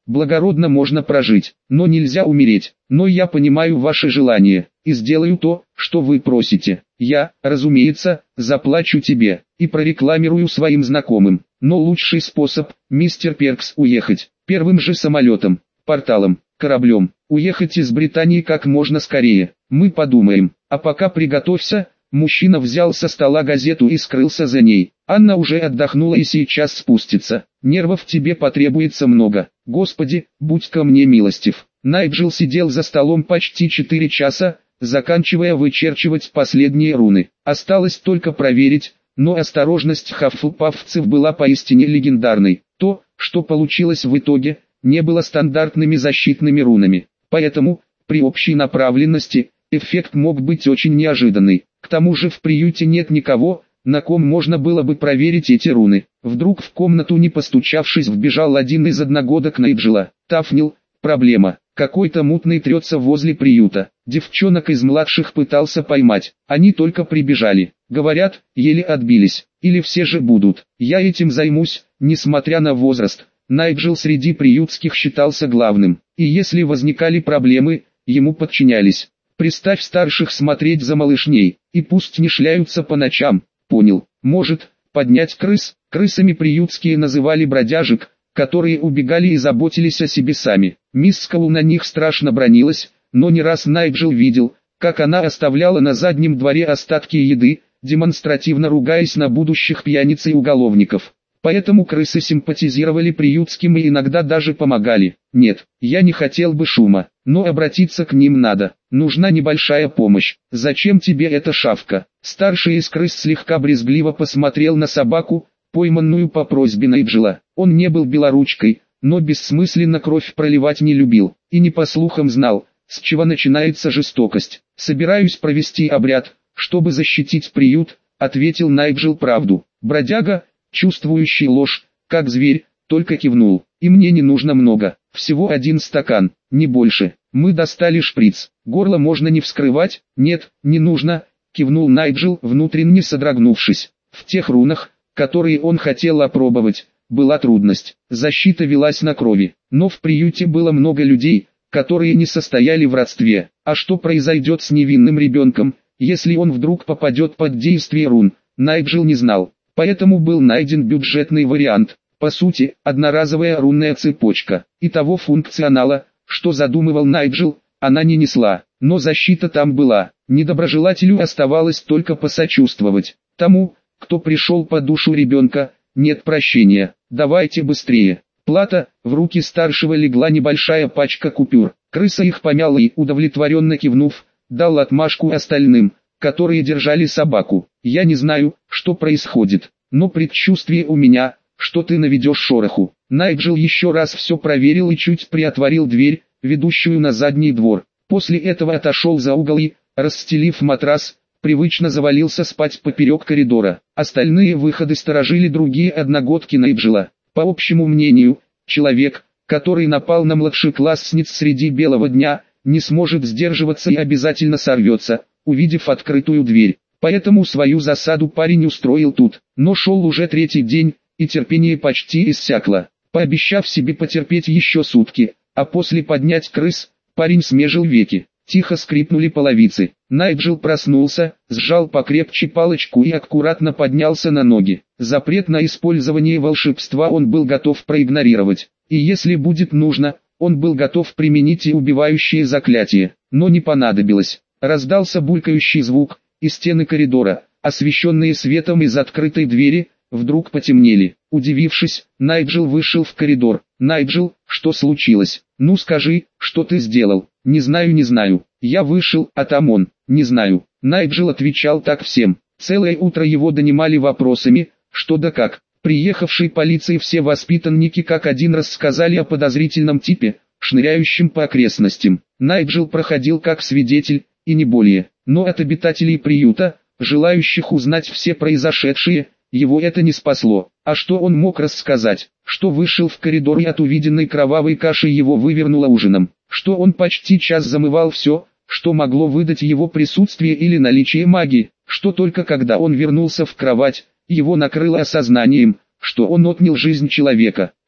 Благородно можно прожить, но нельзя умереть. Но я понимаю ваши желания, и сделаю то, что вы просите. Я, разумеется, заплачу тебе, и прорекламирую своим знакомым. Но лучший способ, мистер Перкс, уехать. Первым же самолетом, порталом, кораблем. Уехать из Британии как можно скорее. Мы подумаем. А пока приготовься. Мужчина взял со стола газету и скрылся за ней. Анна уже отдохнула и сейчас спустится. Нервов тебе потребуется много. Господи, будь ко мне милостив. Найджел сидел за столом почти 4 часа, заканчивая вычерчивать последние руны. Осталось только проверить, но осторожность хаффлпаффцев была поистине легендарной. То, что получилось в итоге, не было стандартными защитными рунами. Поэтому, при общей направленности, эффект мог быть очень неожиданный. К тому же в приюте нет никого, на ком можно было бы проверить эти руны. Вдруг в комнату, не постучавшись, вбежал один из одногодок Найджела. Тафнил, проблема. Какой-то мутный трется возле приюта. Девчонок из младших пытался поймать. Они только прибежали. Говорят, еле отбились. Или все же будут. Я этим займусь, несмотря на возраст. Найджел среди приютских считался главным. И если возникали проблемы, ему подчинялись. Приставь старших смотреть за малышней, и пусть не шляются по ночам. Понял. Может, поднять крыс? Крысами приютские называли бродяжек, которые убегали и заботились о себе сами. Мисс Скоул на них страшно бранилась, но не раз Найджел видел, как она оставляла на заднем дворе остатки еды, демонстративно ругаясь на будущих пьяниц и уголовников. Поэтому крысы симпатизировали приютским и иногда даже помогали. Нет, я не хотел бы шума, но обратиться к ним надо. Нужна небольшая помощь. Зачем тебе эта шавка? Старший из крыс слегка брезгливо посмотрел на собаку, пойманную по просьбе Найджела. Он не был белоручкой, но бессмысленно кровь проливать не любил, и не по слухам знал, с чего начинается жестокость. «Собираюсь провести обряд, чтобы защитить приют», — ответил Найджел правду. Бродяга, чувствующий ложь, как зверь, только кивнул. «И мне не нужно много, всего 1 стакан, не больше». Мы достали шприц. «Горло можно не вскрывать?» «Нет, не нужно», — кивнул Найджел, внутренне содрогнувшись. В тех рунах, которые он хотел опробовать, была трудность. Защита велась на крови. Но в приюте было много людей, которые не состояли в родстве. А что произойдет с невинным ребенком, если он вдруг попадет под действие рун, Найджел не знал. Поэтому был найден бюджетный вариант. По сути, одноразовая рунная цепочка. И того функционала, что задумывал Найджел, она не несла. Но защита там была. Недоброжелателю оставалось только посочувствовать. Тому, кто пришел по душу ребенка, нет прощения. Давайте быстрее. Плата, в руки старшего легла небольшая пачка купюр. Крыса их помяла и, удовлетворенно кивнув, дал отмашку остальным, которые держали собаку. Я не знаю, что происходит, но предчувствие у меня, что ты наведешь шороху. Найджел еще раз все проверил и чуть приотворил дверь, ведущую на задний двор. После этого отошел за угол и, расстелив матрас, привычно завалился спать поперек коридора. Остальные выходы сторожили другие одногодки Найджела. По общему мнению, человек, который напал на младшеклассниц среди белого дня, не сможет сдерживаться и обязательно сорвется, увидев открытую дверь. Поэтому свою засаду парень устроил тут. Но шел уже 3-й день, и терпение почти иссякло. Пообещав себе потерпеть еще сутки, а после поднять крыс, парень смежил веки. Тихо скрипнули половицы. Найджел проснулся, сжал покрепче палочку и аккуратно поднялся на ноги. Запрет на использование волшебства он был готов проигнорировать. И если будет нужно, он был готов применить и убивающее заклятие. Но не понадобилось. Раздался булькающий звук, и стены коридора, освещенные светом из открытой двери, вдруг потемнели. Удивившись, Найджел вышел в коридор. «Найджел, что случилось? Ну скажи, что ты сделал?» «Не знаю. Я вышел, а там он, не знаю». Найджел отвечал так всем. Целое утро его донимали вопросами, что да как. Приехавшей полиции все воспитанники как один рассказали о подозрительном типе, шныряющем по окрестностям. Найджел проходил как свидетель, и не более. Но от обитателей приюта, желающих узнать все произошедшее, его это не спасло. А что он мог рассказать? Что вышел в коридор и от увиденной кровавой каши его вывернуло ужином. Что он почти час замывал все, что могло выдать его присутствие или наличие магии. Что только когда он вернулся в кровать, его накрыло осознанием, что он отнял жизнь человека.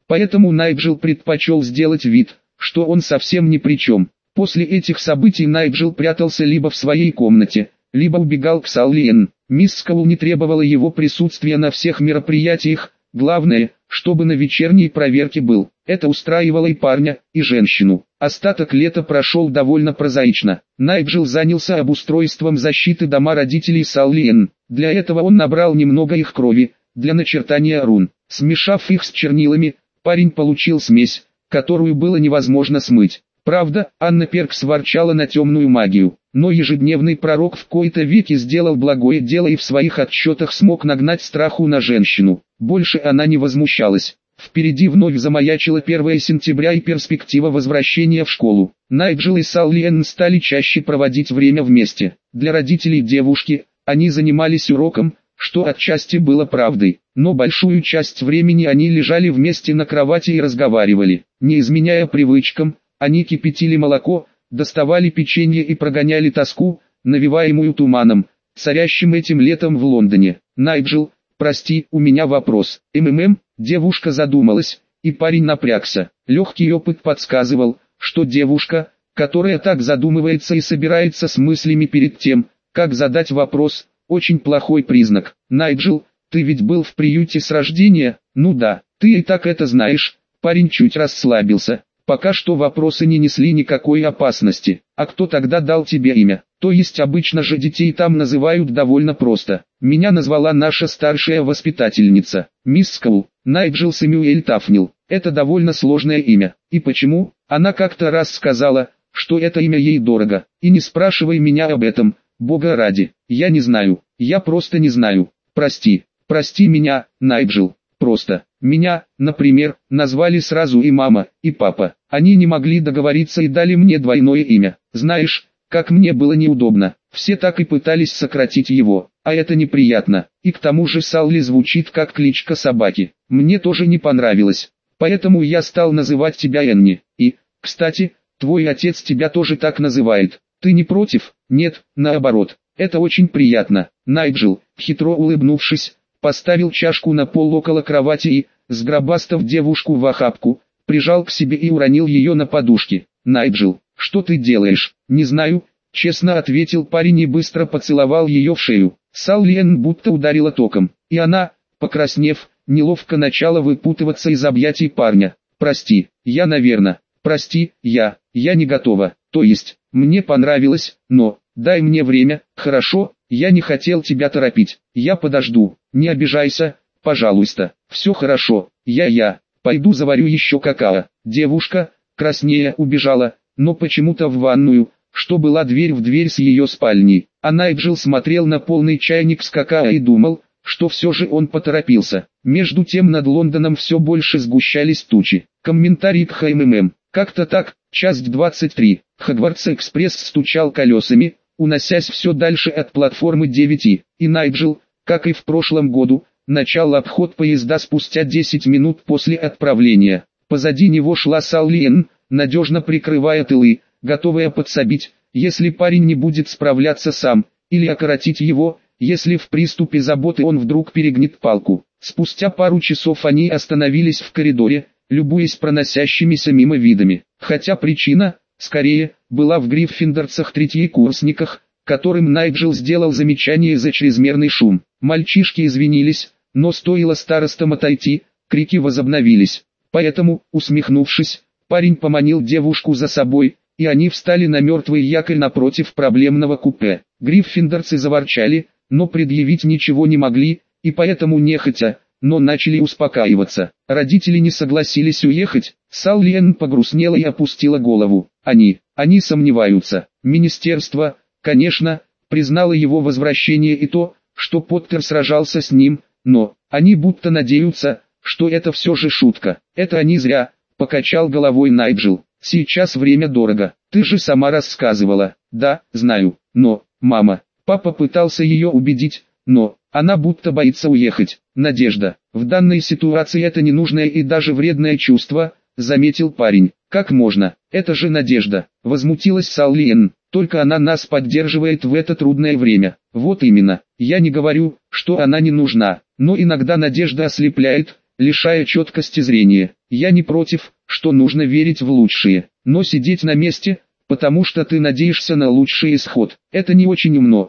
Поэтому Найджел предпочел сделать вид, что он совсем ни при чем. После этих событий Найджел прятался либо в своей комнате, либо убегал к Салли-Энн. Мисс Скоул не требовала его присутствия на всех мероприятиях, главное, чтобы на вечерней проверке был. Это устраивало и парня, и женщину. Остаток лета прошел довольно прозаично. Найджел занялся обустройством защиты дома родителей Салли-Энн. Для этого он набрал немного их крови, для начертания рун. Смешав их с чернилами, парень получил смесь, которую было невозможно смыть. Правда, Анна Перкс ворчала на темную магию, но ежедневный пророк в кои-то веки сделал благое дело и в своих отчетах смог нагнать страху на женщину. Больше она не возмущалась. Впереди вновь замаячило 1 сентября и перспектива возвращения в школу. Найджел и Салли-Энн стали чаще проводить время вместе. Для родителей девушки, они занимались уроком, что отчасти было правдой, но большую часть времени они лежали вместе на кровати и разговаривали. Не изменяя привычкам, они кипятили молоко, доставали печенье и прогоняли тоску, навеваемую туманом, царящим этим летом в Лондоне. «Найджел, прости, у меня вопрос». Девушка задумалась, и парень напрягся. Легкий опыт подсказывал, что девушка, которая так задумывается и собирается с мыслями перед тем, как задать вопрос, очень плохой признак. «Найджел, ты ведь был в приюте с рождения?» «Ну да, ты и так это знаешь». Парень чуть расслабился. Пока что вопросы не несли никакой опасности. «А кто тогда дал тебе имя?» «То есть обычно же детей там называют довольно просто. Меня назвала наша старшая воспитательница, мисс Скоул, Найджел Сэмюэль Тафнил. Это довольно сложное имя. И почему?» «Она как-то раз сказала, что это имя ей дорого. И не спрашивай меня об этом, бога ради. Я не знаю, я просто не знаю. Прости меня, Найджел. Просто. Меня, например, назвали сразу и мама, и папа. Они не могли договориться и дали мне двойное имя. Знаешь, как мне было неудобно. Все так и пытались сократить его. А это неприятно. И к тому же Салли звучит как кличка собаки. Мне тоже не понравилось. Поэтому я стал называть тебя Энни. И, кстати, твой отец тебя тоже так называет. Ты не против?» «Нет, наоборот. Это очень приятно». Найджел, хитро улыбнувшись, поставил чашку на пол около кровати и, сгробастав девушку в охапку, прижал к себе и уронил ее на подушки. «Найджел, что ты делаешь?» «Не знаю», — честно ответил парень и быстро поцеловал ее в шею. Салли-Энн будто ударила током, и она, покраснев, неловко начала выпутываться из объятий парня. «Прости, прости, я не готова, то есть, мне понравилось, но, дай мне время, хорошо, я не хотел тебя торопить, я подожду, не обижайся, пожалуйста, все хорошо, я пойду заварю еще какао». Девушка, краснея, убежала, но почему-то в ванную, что была дверь в дверь с ее спальней. А Найджел смотрел на полный чайник с какао и думал, что все же он поторопился. Между тем над Лондоном все больше сгущались тучи. Комментарий к ХММ. Как-то так, часть 23. Хогвартс-экспресс стучал колесами, уносясь все дальше от платформы 9, и Найджел, как и в прошлом году, начал обход поезда спустя 10 минут после отправления. Позади него шла Салли-Энн, надежно прикрывая тылы, готовая подсобить, если парень не будет справляться сам, или окоротить его, если в приступе заботы он вдруг перегнет палку. Спустя пару часов они остановились в коридоре, любуясь проносящимися мимо видами. Хотя причина, скорее, была в гриффиндорцах-третьекурсниках, которым Найджел сделал замечание за чрезмерный шум. Мальчишки извинились, но стоило старостам отойти, крики возобновились. Поэтому, усмехнувшись, парень поманил девушку за собой, и они встали на мертвый якорь напротив проблемного купе. Гриффиндорцы заворчали, но предъявить ничего не могли, и поэтому нехотя, но начали успокаиваться. Родители не согласились уехать. Салли-Энн погрустнела и опустила голову. Они сомневаются. Министерство, конечно, признало его возвращение и то, что Поттер сражался с ним, но они будто надеются, что это все же шутка. Это они зря, покачал головой Найджел. Сейчас время дорого. Ты же сама рассказывала. Да, знаю, но, мама, папа пытался ее убедить, но она будто боится уехать. Надежда. В данной ситуации это ненужное и даже вредное чувство, заметил парень. Как можно? Это же Надежда. Возмутилась Салли-Энн. Только она нас поддерживает в это трудное время. Вот именно. Я не говорю, что она не нужна, но иногда надежда ослепляет, лишая четкости зрения. Я не против, что нужно верить в лучшее, но сидеть на месте, потому что ты надеешься на лучший исход, это не очень умно.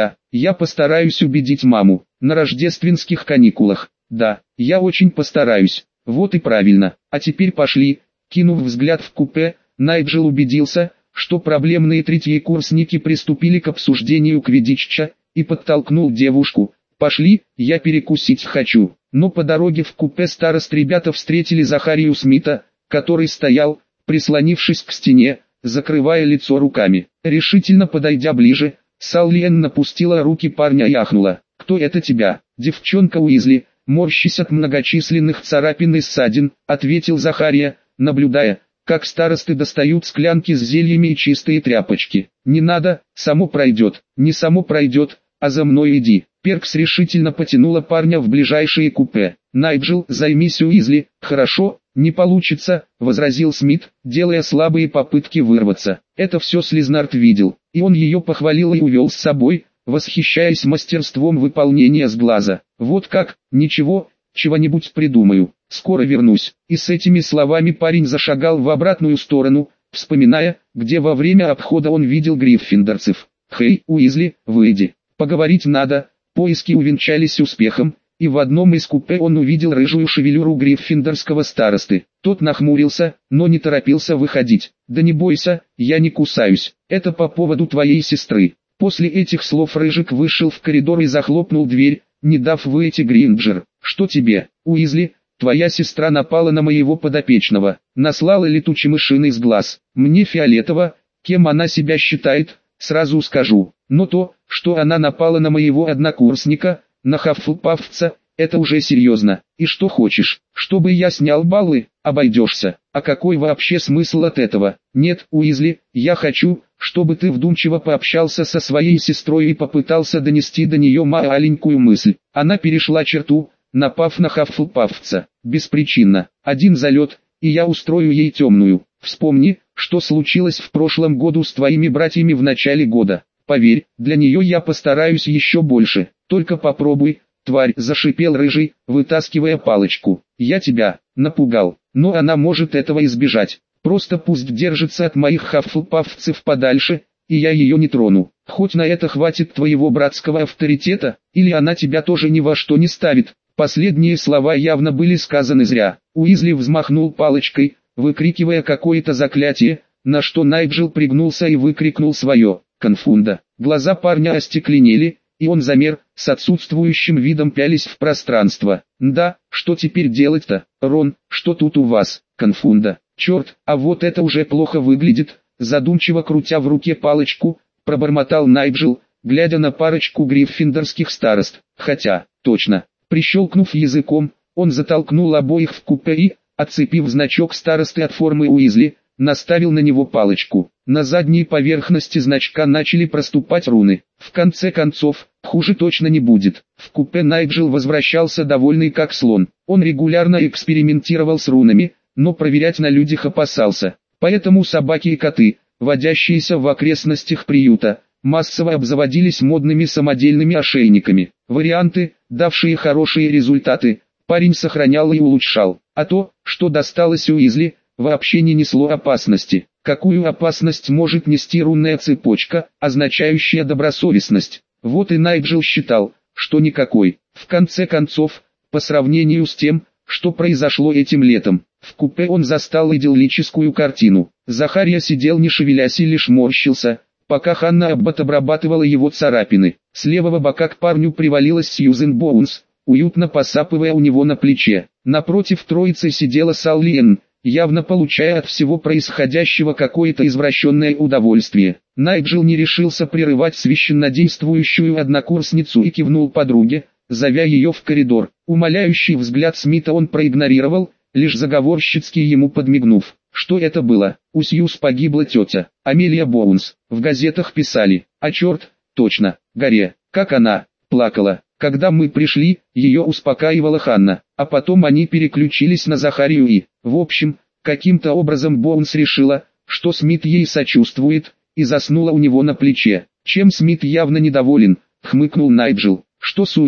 Я постараюсь убедить маму, на рождественских каникулах. Да, я очень постараюсь. Вот и правильно. А теперь пошли. Кинув взгляд в купе, Найджел убедился, что проблемные третьекурсники приступили к обсуждению квиддича, и подтолкнул девушку. «Пошли, я перекусить хочу». Но по дороге в купе старост ребята встретили Захарию Смита, который стоял, прислонившись к стене, закрывая лицо руками. Решительно подойдя ближе, Саллиен напустила руки парня и ахнула. «Кто это тебя?» «Девчонка Уизли», морщась от многочисленных царапин и ссадин, ответил Захария, наблюдая, как старосты достают склянки с зельями и чистые тряпочки. «Не надо, само пройдет». «Не само пройдет, а за мной иди». Перкс решительно потянула парня в ближайшее купе. «Найджел, займись Уизли». «Хорошо, не получится», — возразил Смит, делая слабые попытки вырваться. Это все Слизнард видел, и он ее похвалил и увел с собой, восхищаясь мастерством выполнения с глаза. «Вот как, ничего, чего-нибудь придумаю, скоро вернусь». И с этими словами парень зашагал в обратную сторону, вспоминая, где во время обхода он видел гриффиндорцев. «Хей, Уизли, выйди, поговорить надо». Поиски увенчались успехом, и в одном из купе он увидел рыжую шевелюру гриффиндорского старосты. Тот нахмурился, но не торопился выходить. «Да не бойся, я не кусаюсь, это по поводу твоей сестры». После этих слов Рыжик вышел в коридор и захлопнул дверь, не дав выйти Гринджер. «Что тебе, Уизли? Твоя сестра напала на моего подопечного, наслала летучий мышиный с глаз. Мне фиолетово, кем она себя считает, сразу скажу. Но то, что она напала на моего однокурсника, на Хаффлпафца, это уже серьезно. И что хочешь, чтобы я снял баллы? Обойдешься. А какой вообще смысл от этого? Нет, Уизли, я хочу, чтобы ты вдумчиво пообщался со своей сестрой и попытался донести до нее маленькую мысль». Она перешла черту, напав на Хаффлпафца. Беспричинно. Один залет, и я устрою ей темную. Вспомни, что случилось в прошлом году с твоими братьями в начале года. Поверь, для нее я постараюсь еще больше. Только попробуй, тварь, зашипел Рыжий, вытаскивая палочку. Я тебя напугал, но она может этого избежать. Просто пусть держится от моих хаффлпафцев подальше, и я ее не трону. Хоть на это хватит твоего братского авторитета, или она тебя тоже ни во что не ставит. Последние слова явно были сказаны зря. Уизли взмахнул палочкой, выкрикивая какое-то заклятие, на что Найджел пригнулся и выкрикнул свое. «Конфунда». Глаза парня остекленели, и он замер, с отсутствующим видом пялись в пространство. «Да, что теперь делать-то, Рон, что тут у вас, Конфунда?» «Черт, а вот это уже плохо выглядит», задумчиво крутя в руке палочку, пробормотал Найджел, глядя на парочку гриффиндорских старост. «Хотя, точно». Прищелкнув языком, он затолкнул обоих в купе и, отцепив значок старосты от формы Уизли, наставил на него палочку. На задней поверхности значка начали проступать руны. В конце концов, хуже точно не будет. В купе Найджел возвращался довольный как слон. Он регулярно экспериментировал с рунами, но проверять на людях опасался. Поэтому собаки и коты, водящиеся в окрестностях приюта, массово обзаводились модными самодельными ошейниками. Варианты, давшие хорошие результаты, парень сохранял и улучшал. А то, что досталось Уизли, вообще не несло опасности. Какую опасность может нести рунная цепочка, означающая добросовестность? Вот и Найджел считал, что никакой. В конце концов, по сравнению с тем, что произошло этим летом, в купе он застал идиллическую картину. Захария сидел не шевелясь и лишь морщился, пока Ханна Аббат обрабатывала его царапины. С левого бока к парню привалилась Сьюзен Боунс, уютно посапывая у него на плече. Напротив троицы сидела Саллиен, явно получая от всего происходящего какое-то извращенное удовольствие. Найджел не решился прерывать священнодействующую однокурсницу и кивнул подруге, зовя ее в коридор. Умоляющий взгляд Смита он проигнорировал, лишь заговорщицки ему подмигнув. Что это было? У Сьюз погибла тетя, Амелия Боунс. В газетах писали. А черт, точно, горе. Как она плакала. Когда мы пришли, ее успокаивала Ханна, а потом они переключились на Захарию и, в общем, каким-то образом Боунс решила, что Смит ей сочувствует, и заснула у него на плече. Чем Смит явно недоволен, хмыкнул Найджел. Что с Уизли?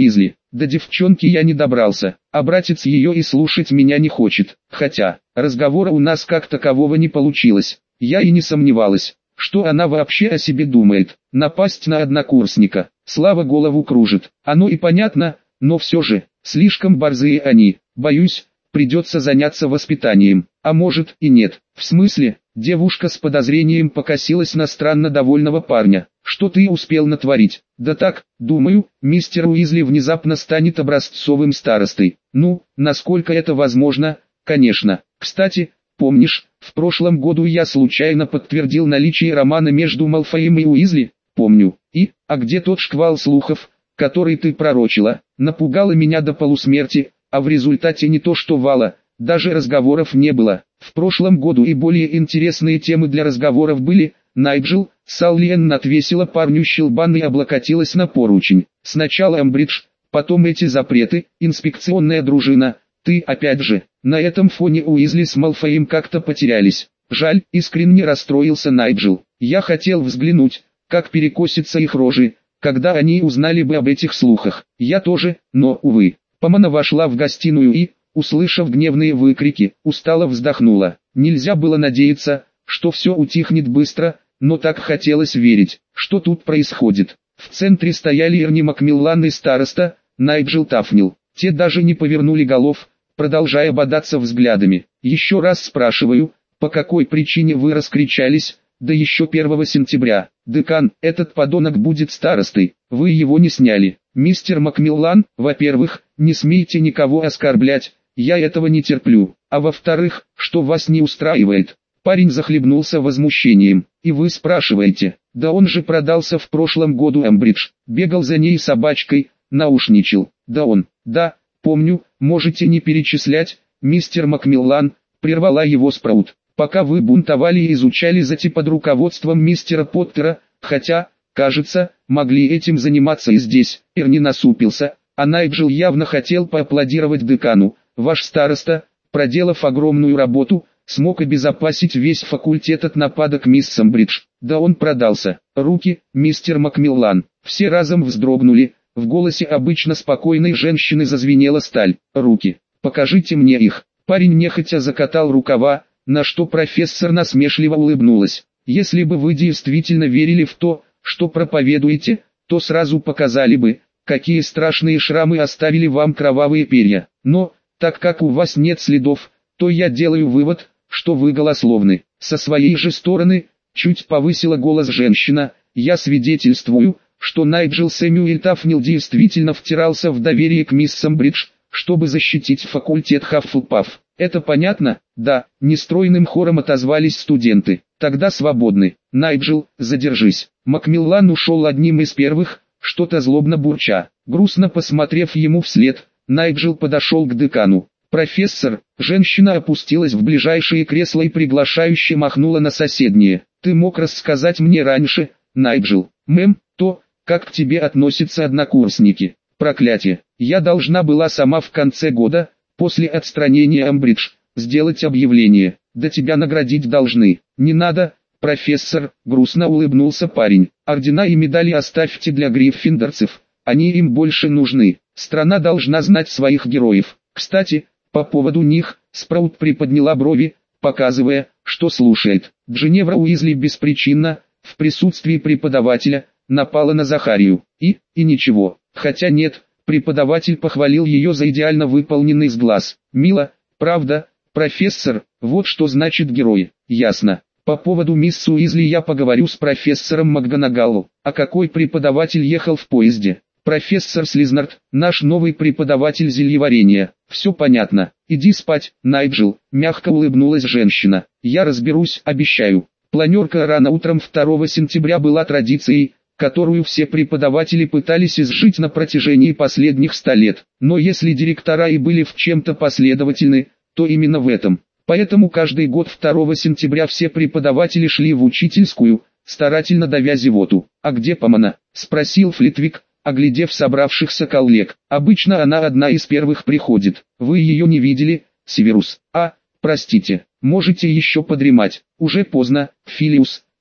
До девчонки я не добрался, а братец ее и слушать меня не хочет. Хотя, разговора у нас как такового не получилось. Я и не сомневалась, что она вообще о себе думает. Напасть на однокурсника, Слава голову кружит. Оно и понятно, но все же, слишком борзые они. Боюсь, придется заняться воспитанием. А может и нет. В смысле? Девушка с подозрением покосилась на странно довольного парня. Что ты успел натворить? Да так, думаю, мистер Уизли внезапно станет образцовым старостой. Ну, насколько это возможно, конечно. Кстати, помнишь, в прошлом году я случайно подтвердил наличие романа между Малфоем и Уизли? Помню. А где тот шквал слухов, который ты пророчила? Напугала меня до полусмерти, а в результате не то что вала, даже разговоров не было. В прошлом году и более интересные темы для разговоров были. Найджел, Саллиен отвесила парню щелбан и облокотилась на поручень. Сначала Амбридж, потом эти запреты, инспекционная дружина. Ты опять же, на этом фоне Уизли с Малфоем как-то потерялись. Жаль, искренне расстроился Найджел. Я хотел взглянуть, как перекосятся их рожи, когда они узнали бы об этих слухах. Я тоже, но, увы. Помана вошла в гостиную и, услышав гневные выкрики, устало вздохнула. Нельзя было надеяться, что все утихнет быстро, но так хотелось верить, что тут происходит. В центре стояли Эрни Макмиллан и староста, Найджел Тафнил. Те даже не повернули голов, продолжая бодаться взглядами. Еще раз спрашиваю, по какой причине вы раскричались? Да еще 1 сентября. Декан, этот подонок будет старостой, вы его не сняли. Мистер Макмиллан, во-первых, не смейте никого оскорблять, я этого не терплю. А во-вторых, что вас не устраивает? Парень захлебнулся возмущением. И вы спрашиваете, да он же продался в прошлом году Амбридж, бегал за ней собачкой, наушничал. Да, помню, можете не перечислять, мистер Макмиллан, прервала его Спраут. Пока вы бунтовали и изучали зати под руководством мистера Поттера, хотя, кажется, могли этим заниматься и здесь. Эрни насупился, а Найджел явно хотел поаплодировать декану. Ваш староста, проделав огромную работу, смог обезопасить весь факультет от нападок мисс Амбридж. Да он продался. Руки, мистер Макмиллан. Все разом вздрогнули, в голосе обычно спокойной женщины зазвенела сталь. Руки, покажите мне их. Парень нехотя закатал рукава, на что профессор насмешливо улыбнулась. Если бы вы действительно верили в то, что проповедуете, то сразу показали бы, какие страшные шрамы оставили вам кровавые перья. Но, так как у вас нет следов, то я делаю вывод, что вы голословны. Со своей же стороны, чуть повысила голос женщина, я свидетельствую, что Найджел Сэмюэль Тафнил действительно втирался в доверие к мисс Амбридж, чтобы защитить факультет Хаффлпаф. Это понятно? Да, нестройным хором отозвались студенты. Тогда свободны. Найджел, задержись. Макмиллан ушел одним из первых, что-то злобно бурча. Грустно посмотрев ему вслед, Найджел подошел к декану. Профессор, женщина опустилась в ближайшее кресло и приглашающе махнула на соседнее. Ты мог рассказать мне раньше, Найджел. Мэм, то, как к тебе относятся однокурсники. Проклятие. Я должна была сама в конце года, после отстранения Амбридж, сделать объявление. Да тебя наградить должны. Не надо, профессор, грустно улыбнулся парень. Ордена и медали оставьте для гриффиндорцев, они им больше нужны. Страна должна знать своих героев. Кстати, по поводу них, Спраут приподняла брови, показывая, что слушает. Джиневра Уизли беспричинно, в присутствии преподавателя, напала на Захарию. И ничего. Хотя нет, преподаватель похвалил ее за идеально выполненный сглаз. Мило, правда, профессор, вот что значит герой. Ясно. По поводу мисс Уизли я поговорю с профессором МакГонагалл. А какой преподаватель ехал в поезде? Профессор Слизнард, наш новый преподаватель зельеварения. Все понятно. Иди спать, Найджел, мягко улыбнулась женщина. Я разберусь, обещаю. Планерка рано утром 2 сентября была традицией, которую все преподаватели пытались изжить на протяжении последних 100 лет. Но если директора и были в чем-то последовательны, то именно в этом. Поэтому каждый год 2 сентября все преподаватели шли в учительскую, старательно давя зевоту. «А где Помана?» – спросил Флитвик, оглядев собравшихся коллег. «Обычно она одна из первых приходит. Вы ее не видели, Северус?» «А, простите, можете еще подремать. Уже поздно, Филиус»,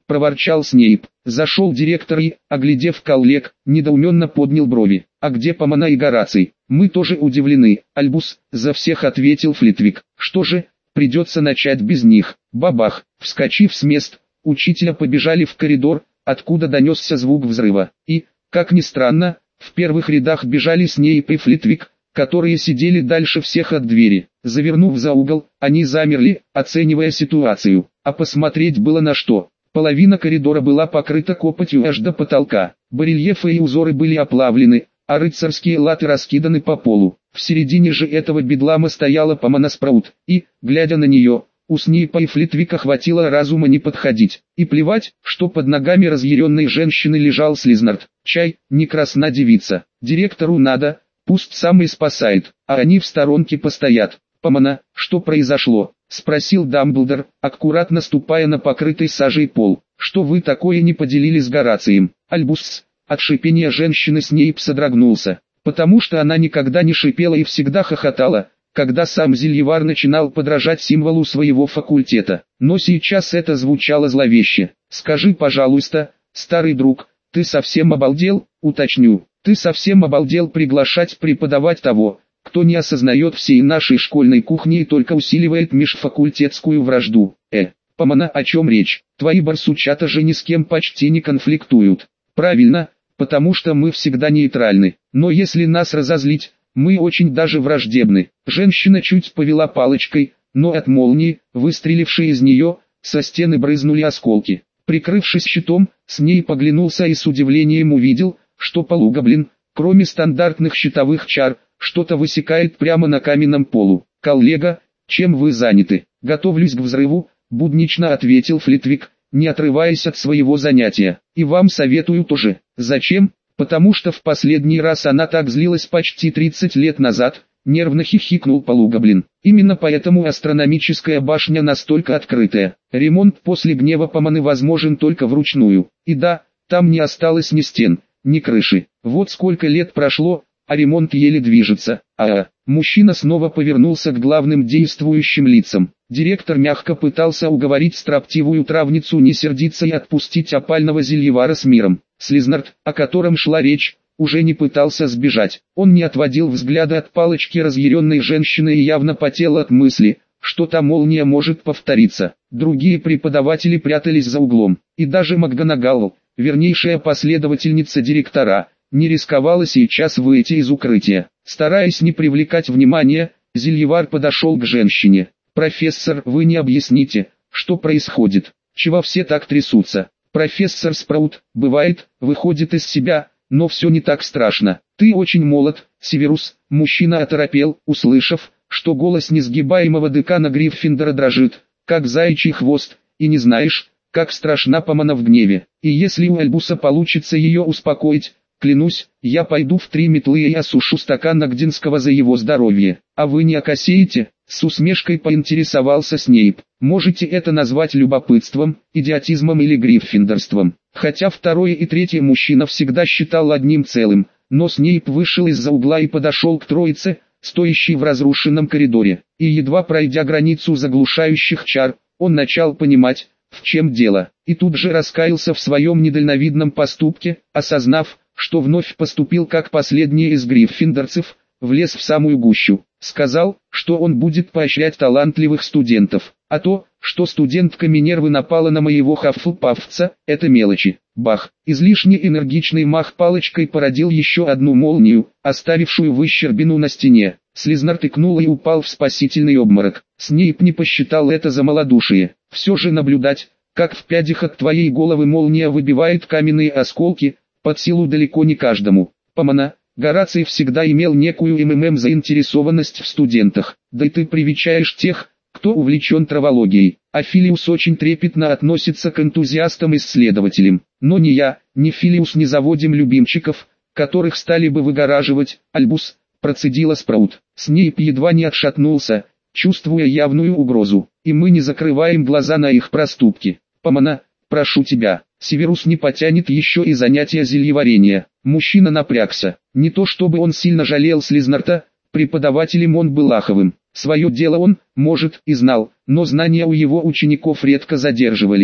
проворчал Снейп. Зашел директор и, оглядев коллег, недоуменно поднял брови. «А где Помана и Гораций?» «Мы тоже удивлены, Альбус», — за всех ответил Флитвик. «Что же, придется начать без них». Бабах! Вскочив с мест, учителя побежали в коридор, откуда донесся звук взрыва. И, как ни странно, в первых рядах бежали Снейп и Флитвик, которые сидели дальше всех от двери. Завернув за угол, они замерли, оценивая ситуацию. А посмотреть было на что. Половина коридора была покрыта копотью аж до потолка. Барельефы и узоры были оплавлены, а рыцарские латы раскиданы по полу. В середине же этого бедлама стояла Помана Спраут, и, глядя на нее, у Снейпа и Флитвика хватило разума не подходить. И плевать, что под ногами разъяренной женщины лежал Слизнард. Чай, не красна девица. Директору надо, пусть сам и спасает, а они в сторонке постоят. «Помана, что произошло?» — спросил Дамблдор, аккуратно ступая на покрытый сажей пол. «Что вы такое не поделили с Горацием?» «Альбус!» От шипения женщины Снейп содрогнулся, потому что она никогда не шипела и всегда хохотала, когда сам Зельевар начинал подражать символу своего факультета. Но сейчас это звучало зловеще. «Скажи, пожалуйста, старый друг, ты совсем обалдел?» «Уточню, ты совсем обалдел приглашать преподавать того, кто не осознает всей нашей школьной кухни и только усиливает межфакультетскую вражду?» Помана, о чем речь? Твои барсучата же ни с кем почти не конфликтуют. Правильно, потому что мы всегда нейтральны. Но если нас разозлить, мы очень даже враждебны. Женщина чуть повела палочкой, но от молнии, выстрелившей из нее, со стены брызнули осколки. Прикрывшись щитом, Снейп оглянулся и с удивлением увидел, что полугоблин, кроме стандартных щитовых чар, что-то высекает прямо на каменном полу. «Коллега, чем вы заняты?» «Готовлюсь к взрыву», — буднично ответил Флитвик, не отрываясь от своего занятия. «И вам советую тоже». «Зачем?» «Потому что в последний раз она так злилась почти 30 лет назад», — нервно хихикнул полугоблин. «Именно поэтому астрономическая башня настолько открытая. Ремонт после гнева Поманы возможен только вручную. И да, там не осталось ни стен, ни крыши. Вот сколько лет прошло, а ремонт еле движется». Мужчина снова повернулся к главным действующим лицам. Директор мягко пытался уговорить строптивую травницу не сердиться и отпустить опального Зельевара с миром. Слизнард, о котором шла речь, уже не пытался сбежать. Он не отводил взгляда от палочки разъяренной женщины и явно потел от мысли, что та молния может повториться. Другие преподаватели прятались за углом, и даже МакГонагал, вернейшая последовательница директора, не рисковала сейчас выйти из укрытия. Стараясь не привлекать внимания, Зельевар подошел к женщине. «Профессор, вы не объясните, что происходит? Чего все так трясутся?» «Профессор Спраут, бывает, выходит из себя, но все не так страшно. Ты очень молод, Северус». Мужчина оторопел, услышав, что голос несгибаемого декана Гриффиндора дрожит, как заячий хвост, и не знаешь, как страшна Помана в гневе. И если у Альбуса получится ее успокоить, клянусь, я пойду в 3 метлы и осушу стакан Агдинского за его здоровье. А вы не окосеете?» С усмешкой поинтересовался Снейп. «Можете это назвать любопытством, идиотизмом или гриффиндорством». Хотя второе и третье мужчина всегда считал одним целым, но Снейп вышел из-за угла и подошел к троице, стоящей в разрушенном коридоре. И едва пройдя границу заглушающих чар, он начал понимать, в чем дело. И тут же раскаялся в своем недальновидном поступке, осознав, что вновь поступил как последний из гриффиндорцев, влез в самую гущу. Сказал, что он будет поощрять талантливых студентов, а то, что студентка Минервы напала на моего Хаффлпафца, это мелочи. Бах! Излишне энергичный мах палочкой породил еще одну молнию, оставившую выщербину на стене. Слизнард икнул и упал в спасительный обморок. Снейп не посчитал это за малодушие. Все же наблюдать, как в пядях от твоей головы молния выбивает каменные осколки, под силу далеко не каждому. Помана, Гораций всегда имел некую заинтересованность в студентах, да и ты привечаешь тех, кто увлечен травологией. А Филиус очень трепетно относится к энтузиастам-исследователям. Но ни я, ни Филиус не заводим любимчиков, которых стали бы выгораживать. Альбус, процедила Спраут. Снейп едва не отшатнулся, чувствуя явную угрозу. И мы не закрываем глаза на их проступки. Помана, прошу тебя. Северус не потянет еще и занятия зельеварения. Мужчина напрягся. Не то чтобы он сильно жалел Слизнарда, преподавателем он был аховым. Свое дело он, может, и знал, но знания у его учеников редко задерживались.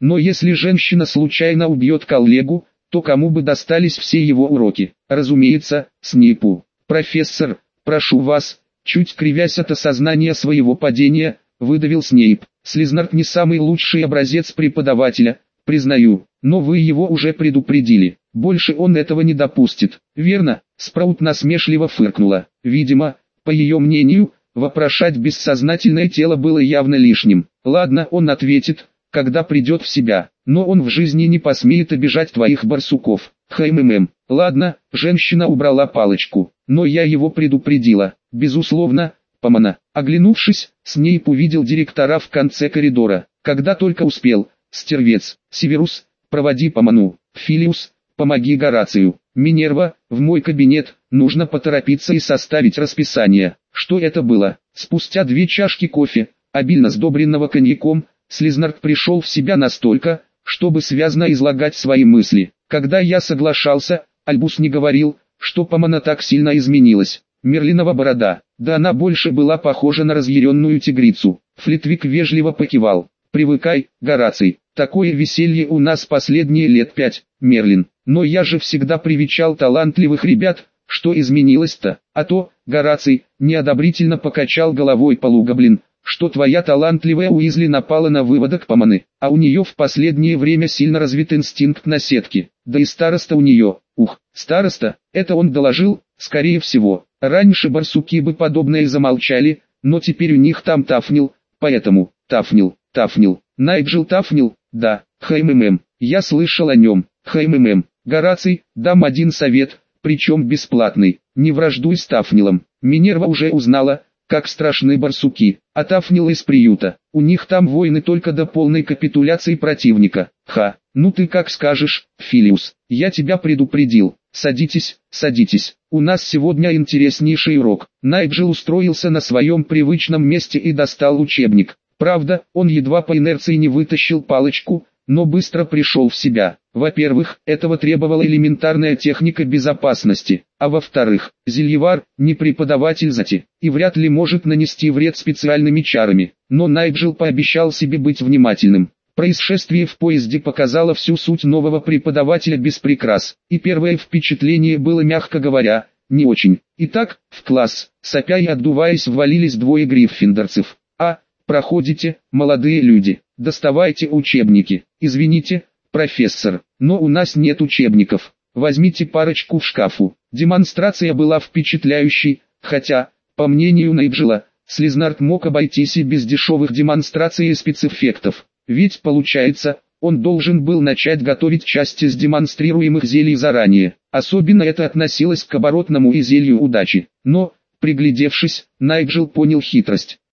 Но если женщина случайно убьет коллегу, то кому бы достались все его уроки? Разумеется, Снейпу. «Профессор, прошу вас», чуть кривясь от осознания своего падения, выдавил Снейп. «Слизнард не самый лучший образец преподавателя, признаю, но вы его уже предупредили. Больше он этого не допустит». «Верно», Спраут насмешливо фыркнула. Видимо, по ее мнению, вопрошать бессознательное тело было явно лишним. «Ладно, он ответит, когда придет в себя, но он в жизни не посмеет обижать твоих барсуков». «Ладно», женщина убрала палочку, «но я его предупредила». «Безусловно, Помана». Оглянувшись, Снейп увидел директора в конце коридора. Когда только успел: «Стервец, Северус, проводи Поману. Филиус, помоги Горацию. Минерва, в мой кабинет, нужно поторопиться и составить расписание». Что это было? Спустя 2 чашки кофе, обильно сдобренного коньяком, Слизнард пришел в себя настолько, чтобы связно излагать свои мысли. «Когда я соглашался, Альбус не говорил, что Помана так сильно изменилась. Мерлинова борода, да она больше была похожа на разъяренную тигрицу». Флитвик вежливо покивал. «Привыкай, Гораций, такое веселье у нас последние лет 5, Мерлин. Но я же всегда привечал талантливых ребят, что изменилось-то?» «А то, Гораций», неодобрительно покачал головой полугоблин, «что твоя талантливая Уизли напала на выводок Поманы, а у нее в последнее время сильно развит инстинкт наседки. Да и староста у нее». «Ух, староста, это он доложил?» «Скорее всего. Раньше барсуки бы подобное замолчали, но теперь у них там Тафнил, поэтому...» Тафнил. Найджел Тафнил, да, я слышал о нем. Гораций, дам один совет, причем бесплатный. Не враждуй с Тафнилом. Минерва уже узнала, как страшны барсуки, а Тафнил из приюта. У них там войны только до полной капитуляции противника. Ну ты как скажешь, Филиус, я тебя предупредил. Садитесь, садитесь. У нас сегодня интереснейший урок. Найджел устроился на своем привычном месте и достал учебник. Правда, он едва по инерции не вытащил палочку, но быстро пришел в себя. Во-первых, этого требовала элементарная техника безопасности, а во-вторых, Зельевар не преподаватель зати, и вряд ли может нанести вред специальными чарами. Но Найджел пообещал себе быть внимательным. Происшествие в поезде показало всю суть нового преподавателя без прикрас, и первое впечатление было, мягко говоря, не очень. Итак, в класс, сопя и отдуваясь, ввалились 2 гриффиндорцев. «Проходите, молодые люди, доставайте учебники. Извините, профессор, но у нас нет учебников. Возьмите парочку в шкафу». Демонстрация была впечатляющей, хотя, по мнению Найджела, Слизнард мог обойтись и без дешевых демонстраций и спецэффектов. Ведь получается, он должен был начать готовить часть из демонстрируемых зелий заранее. Особенно это относилось к оборотному и зелью удачи. Но, приглядевшись, Найджел понял хитрость.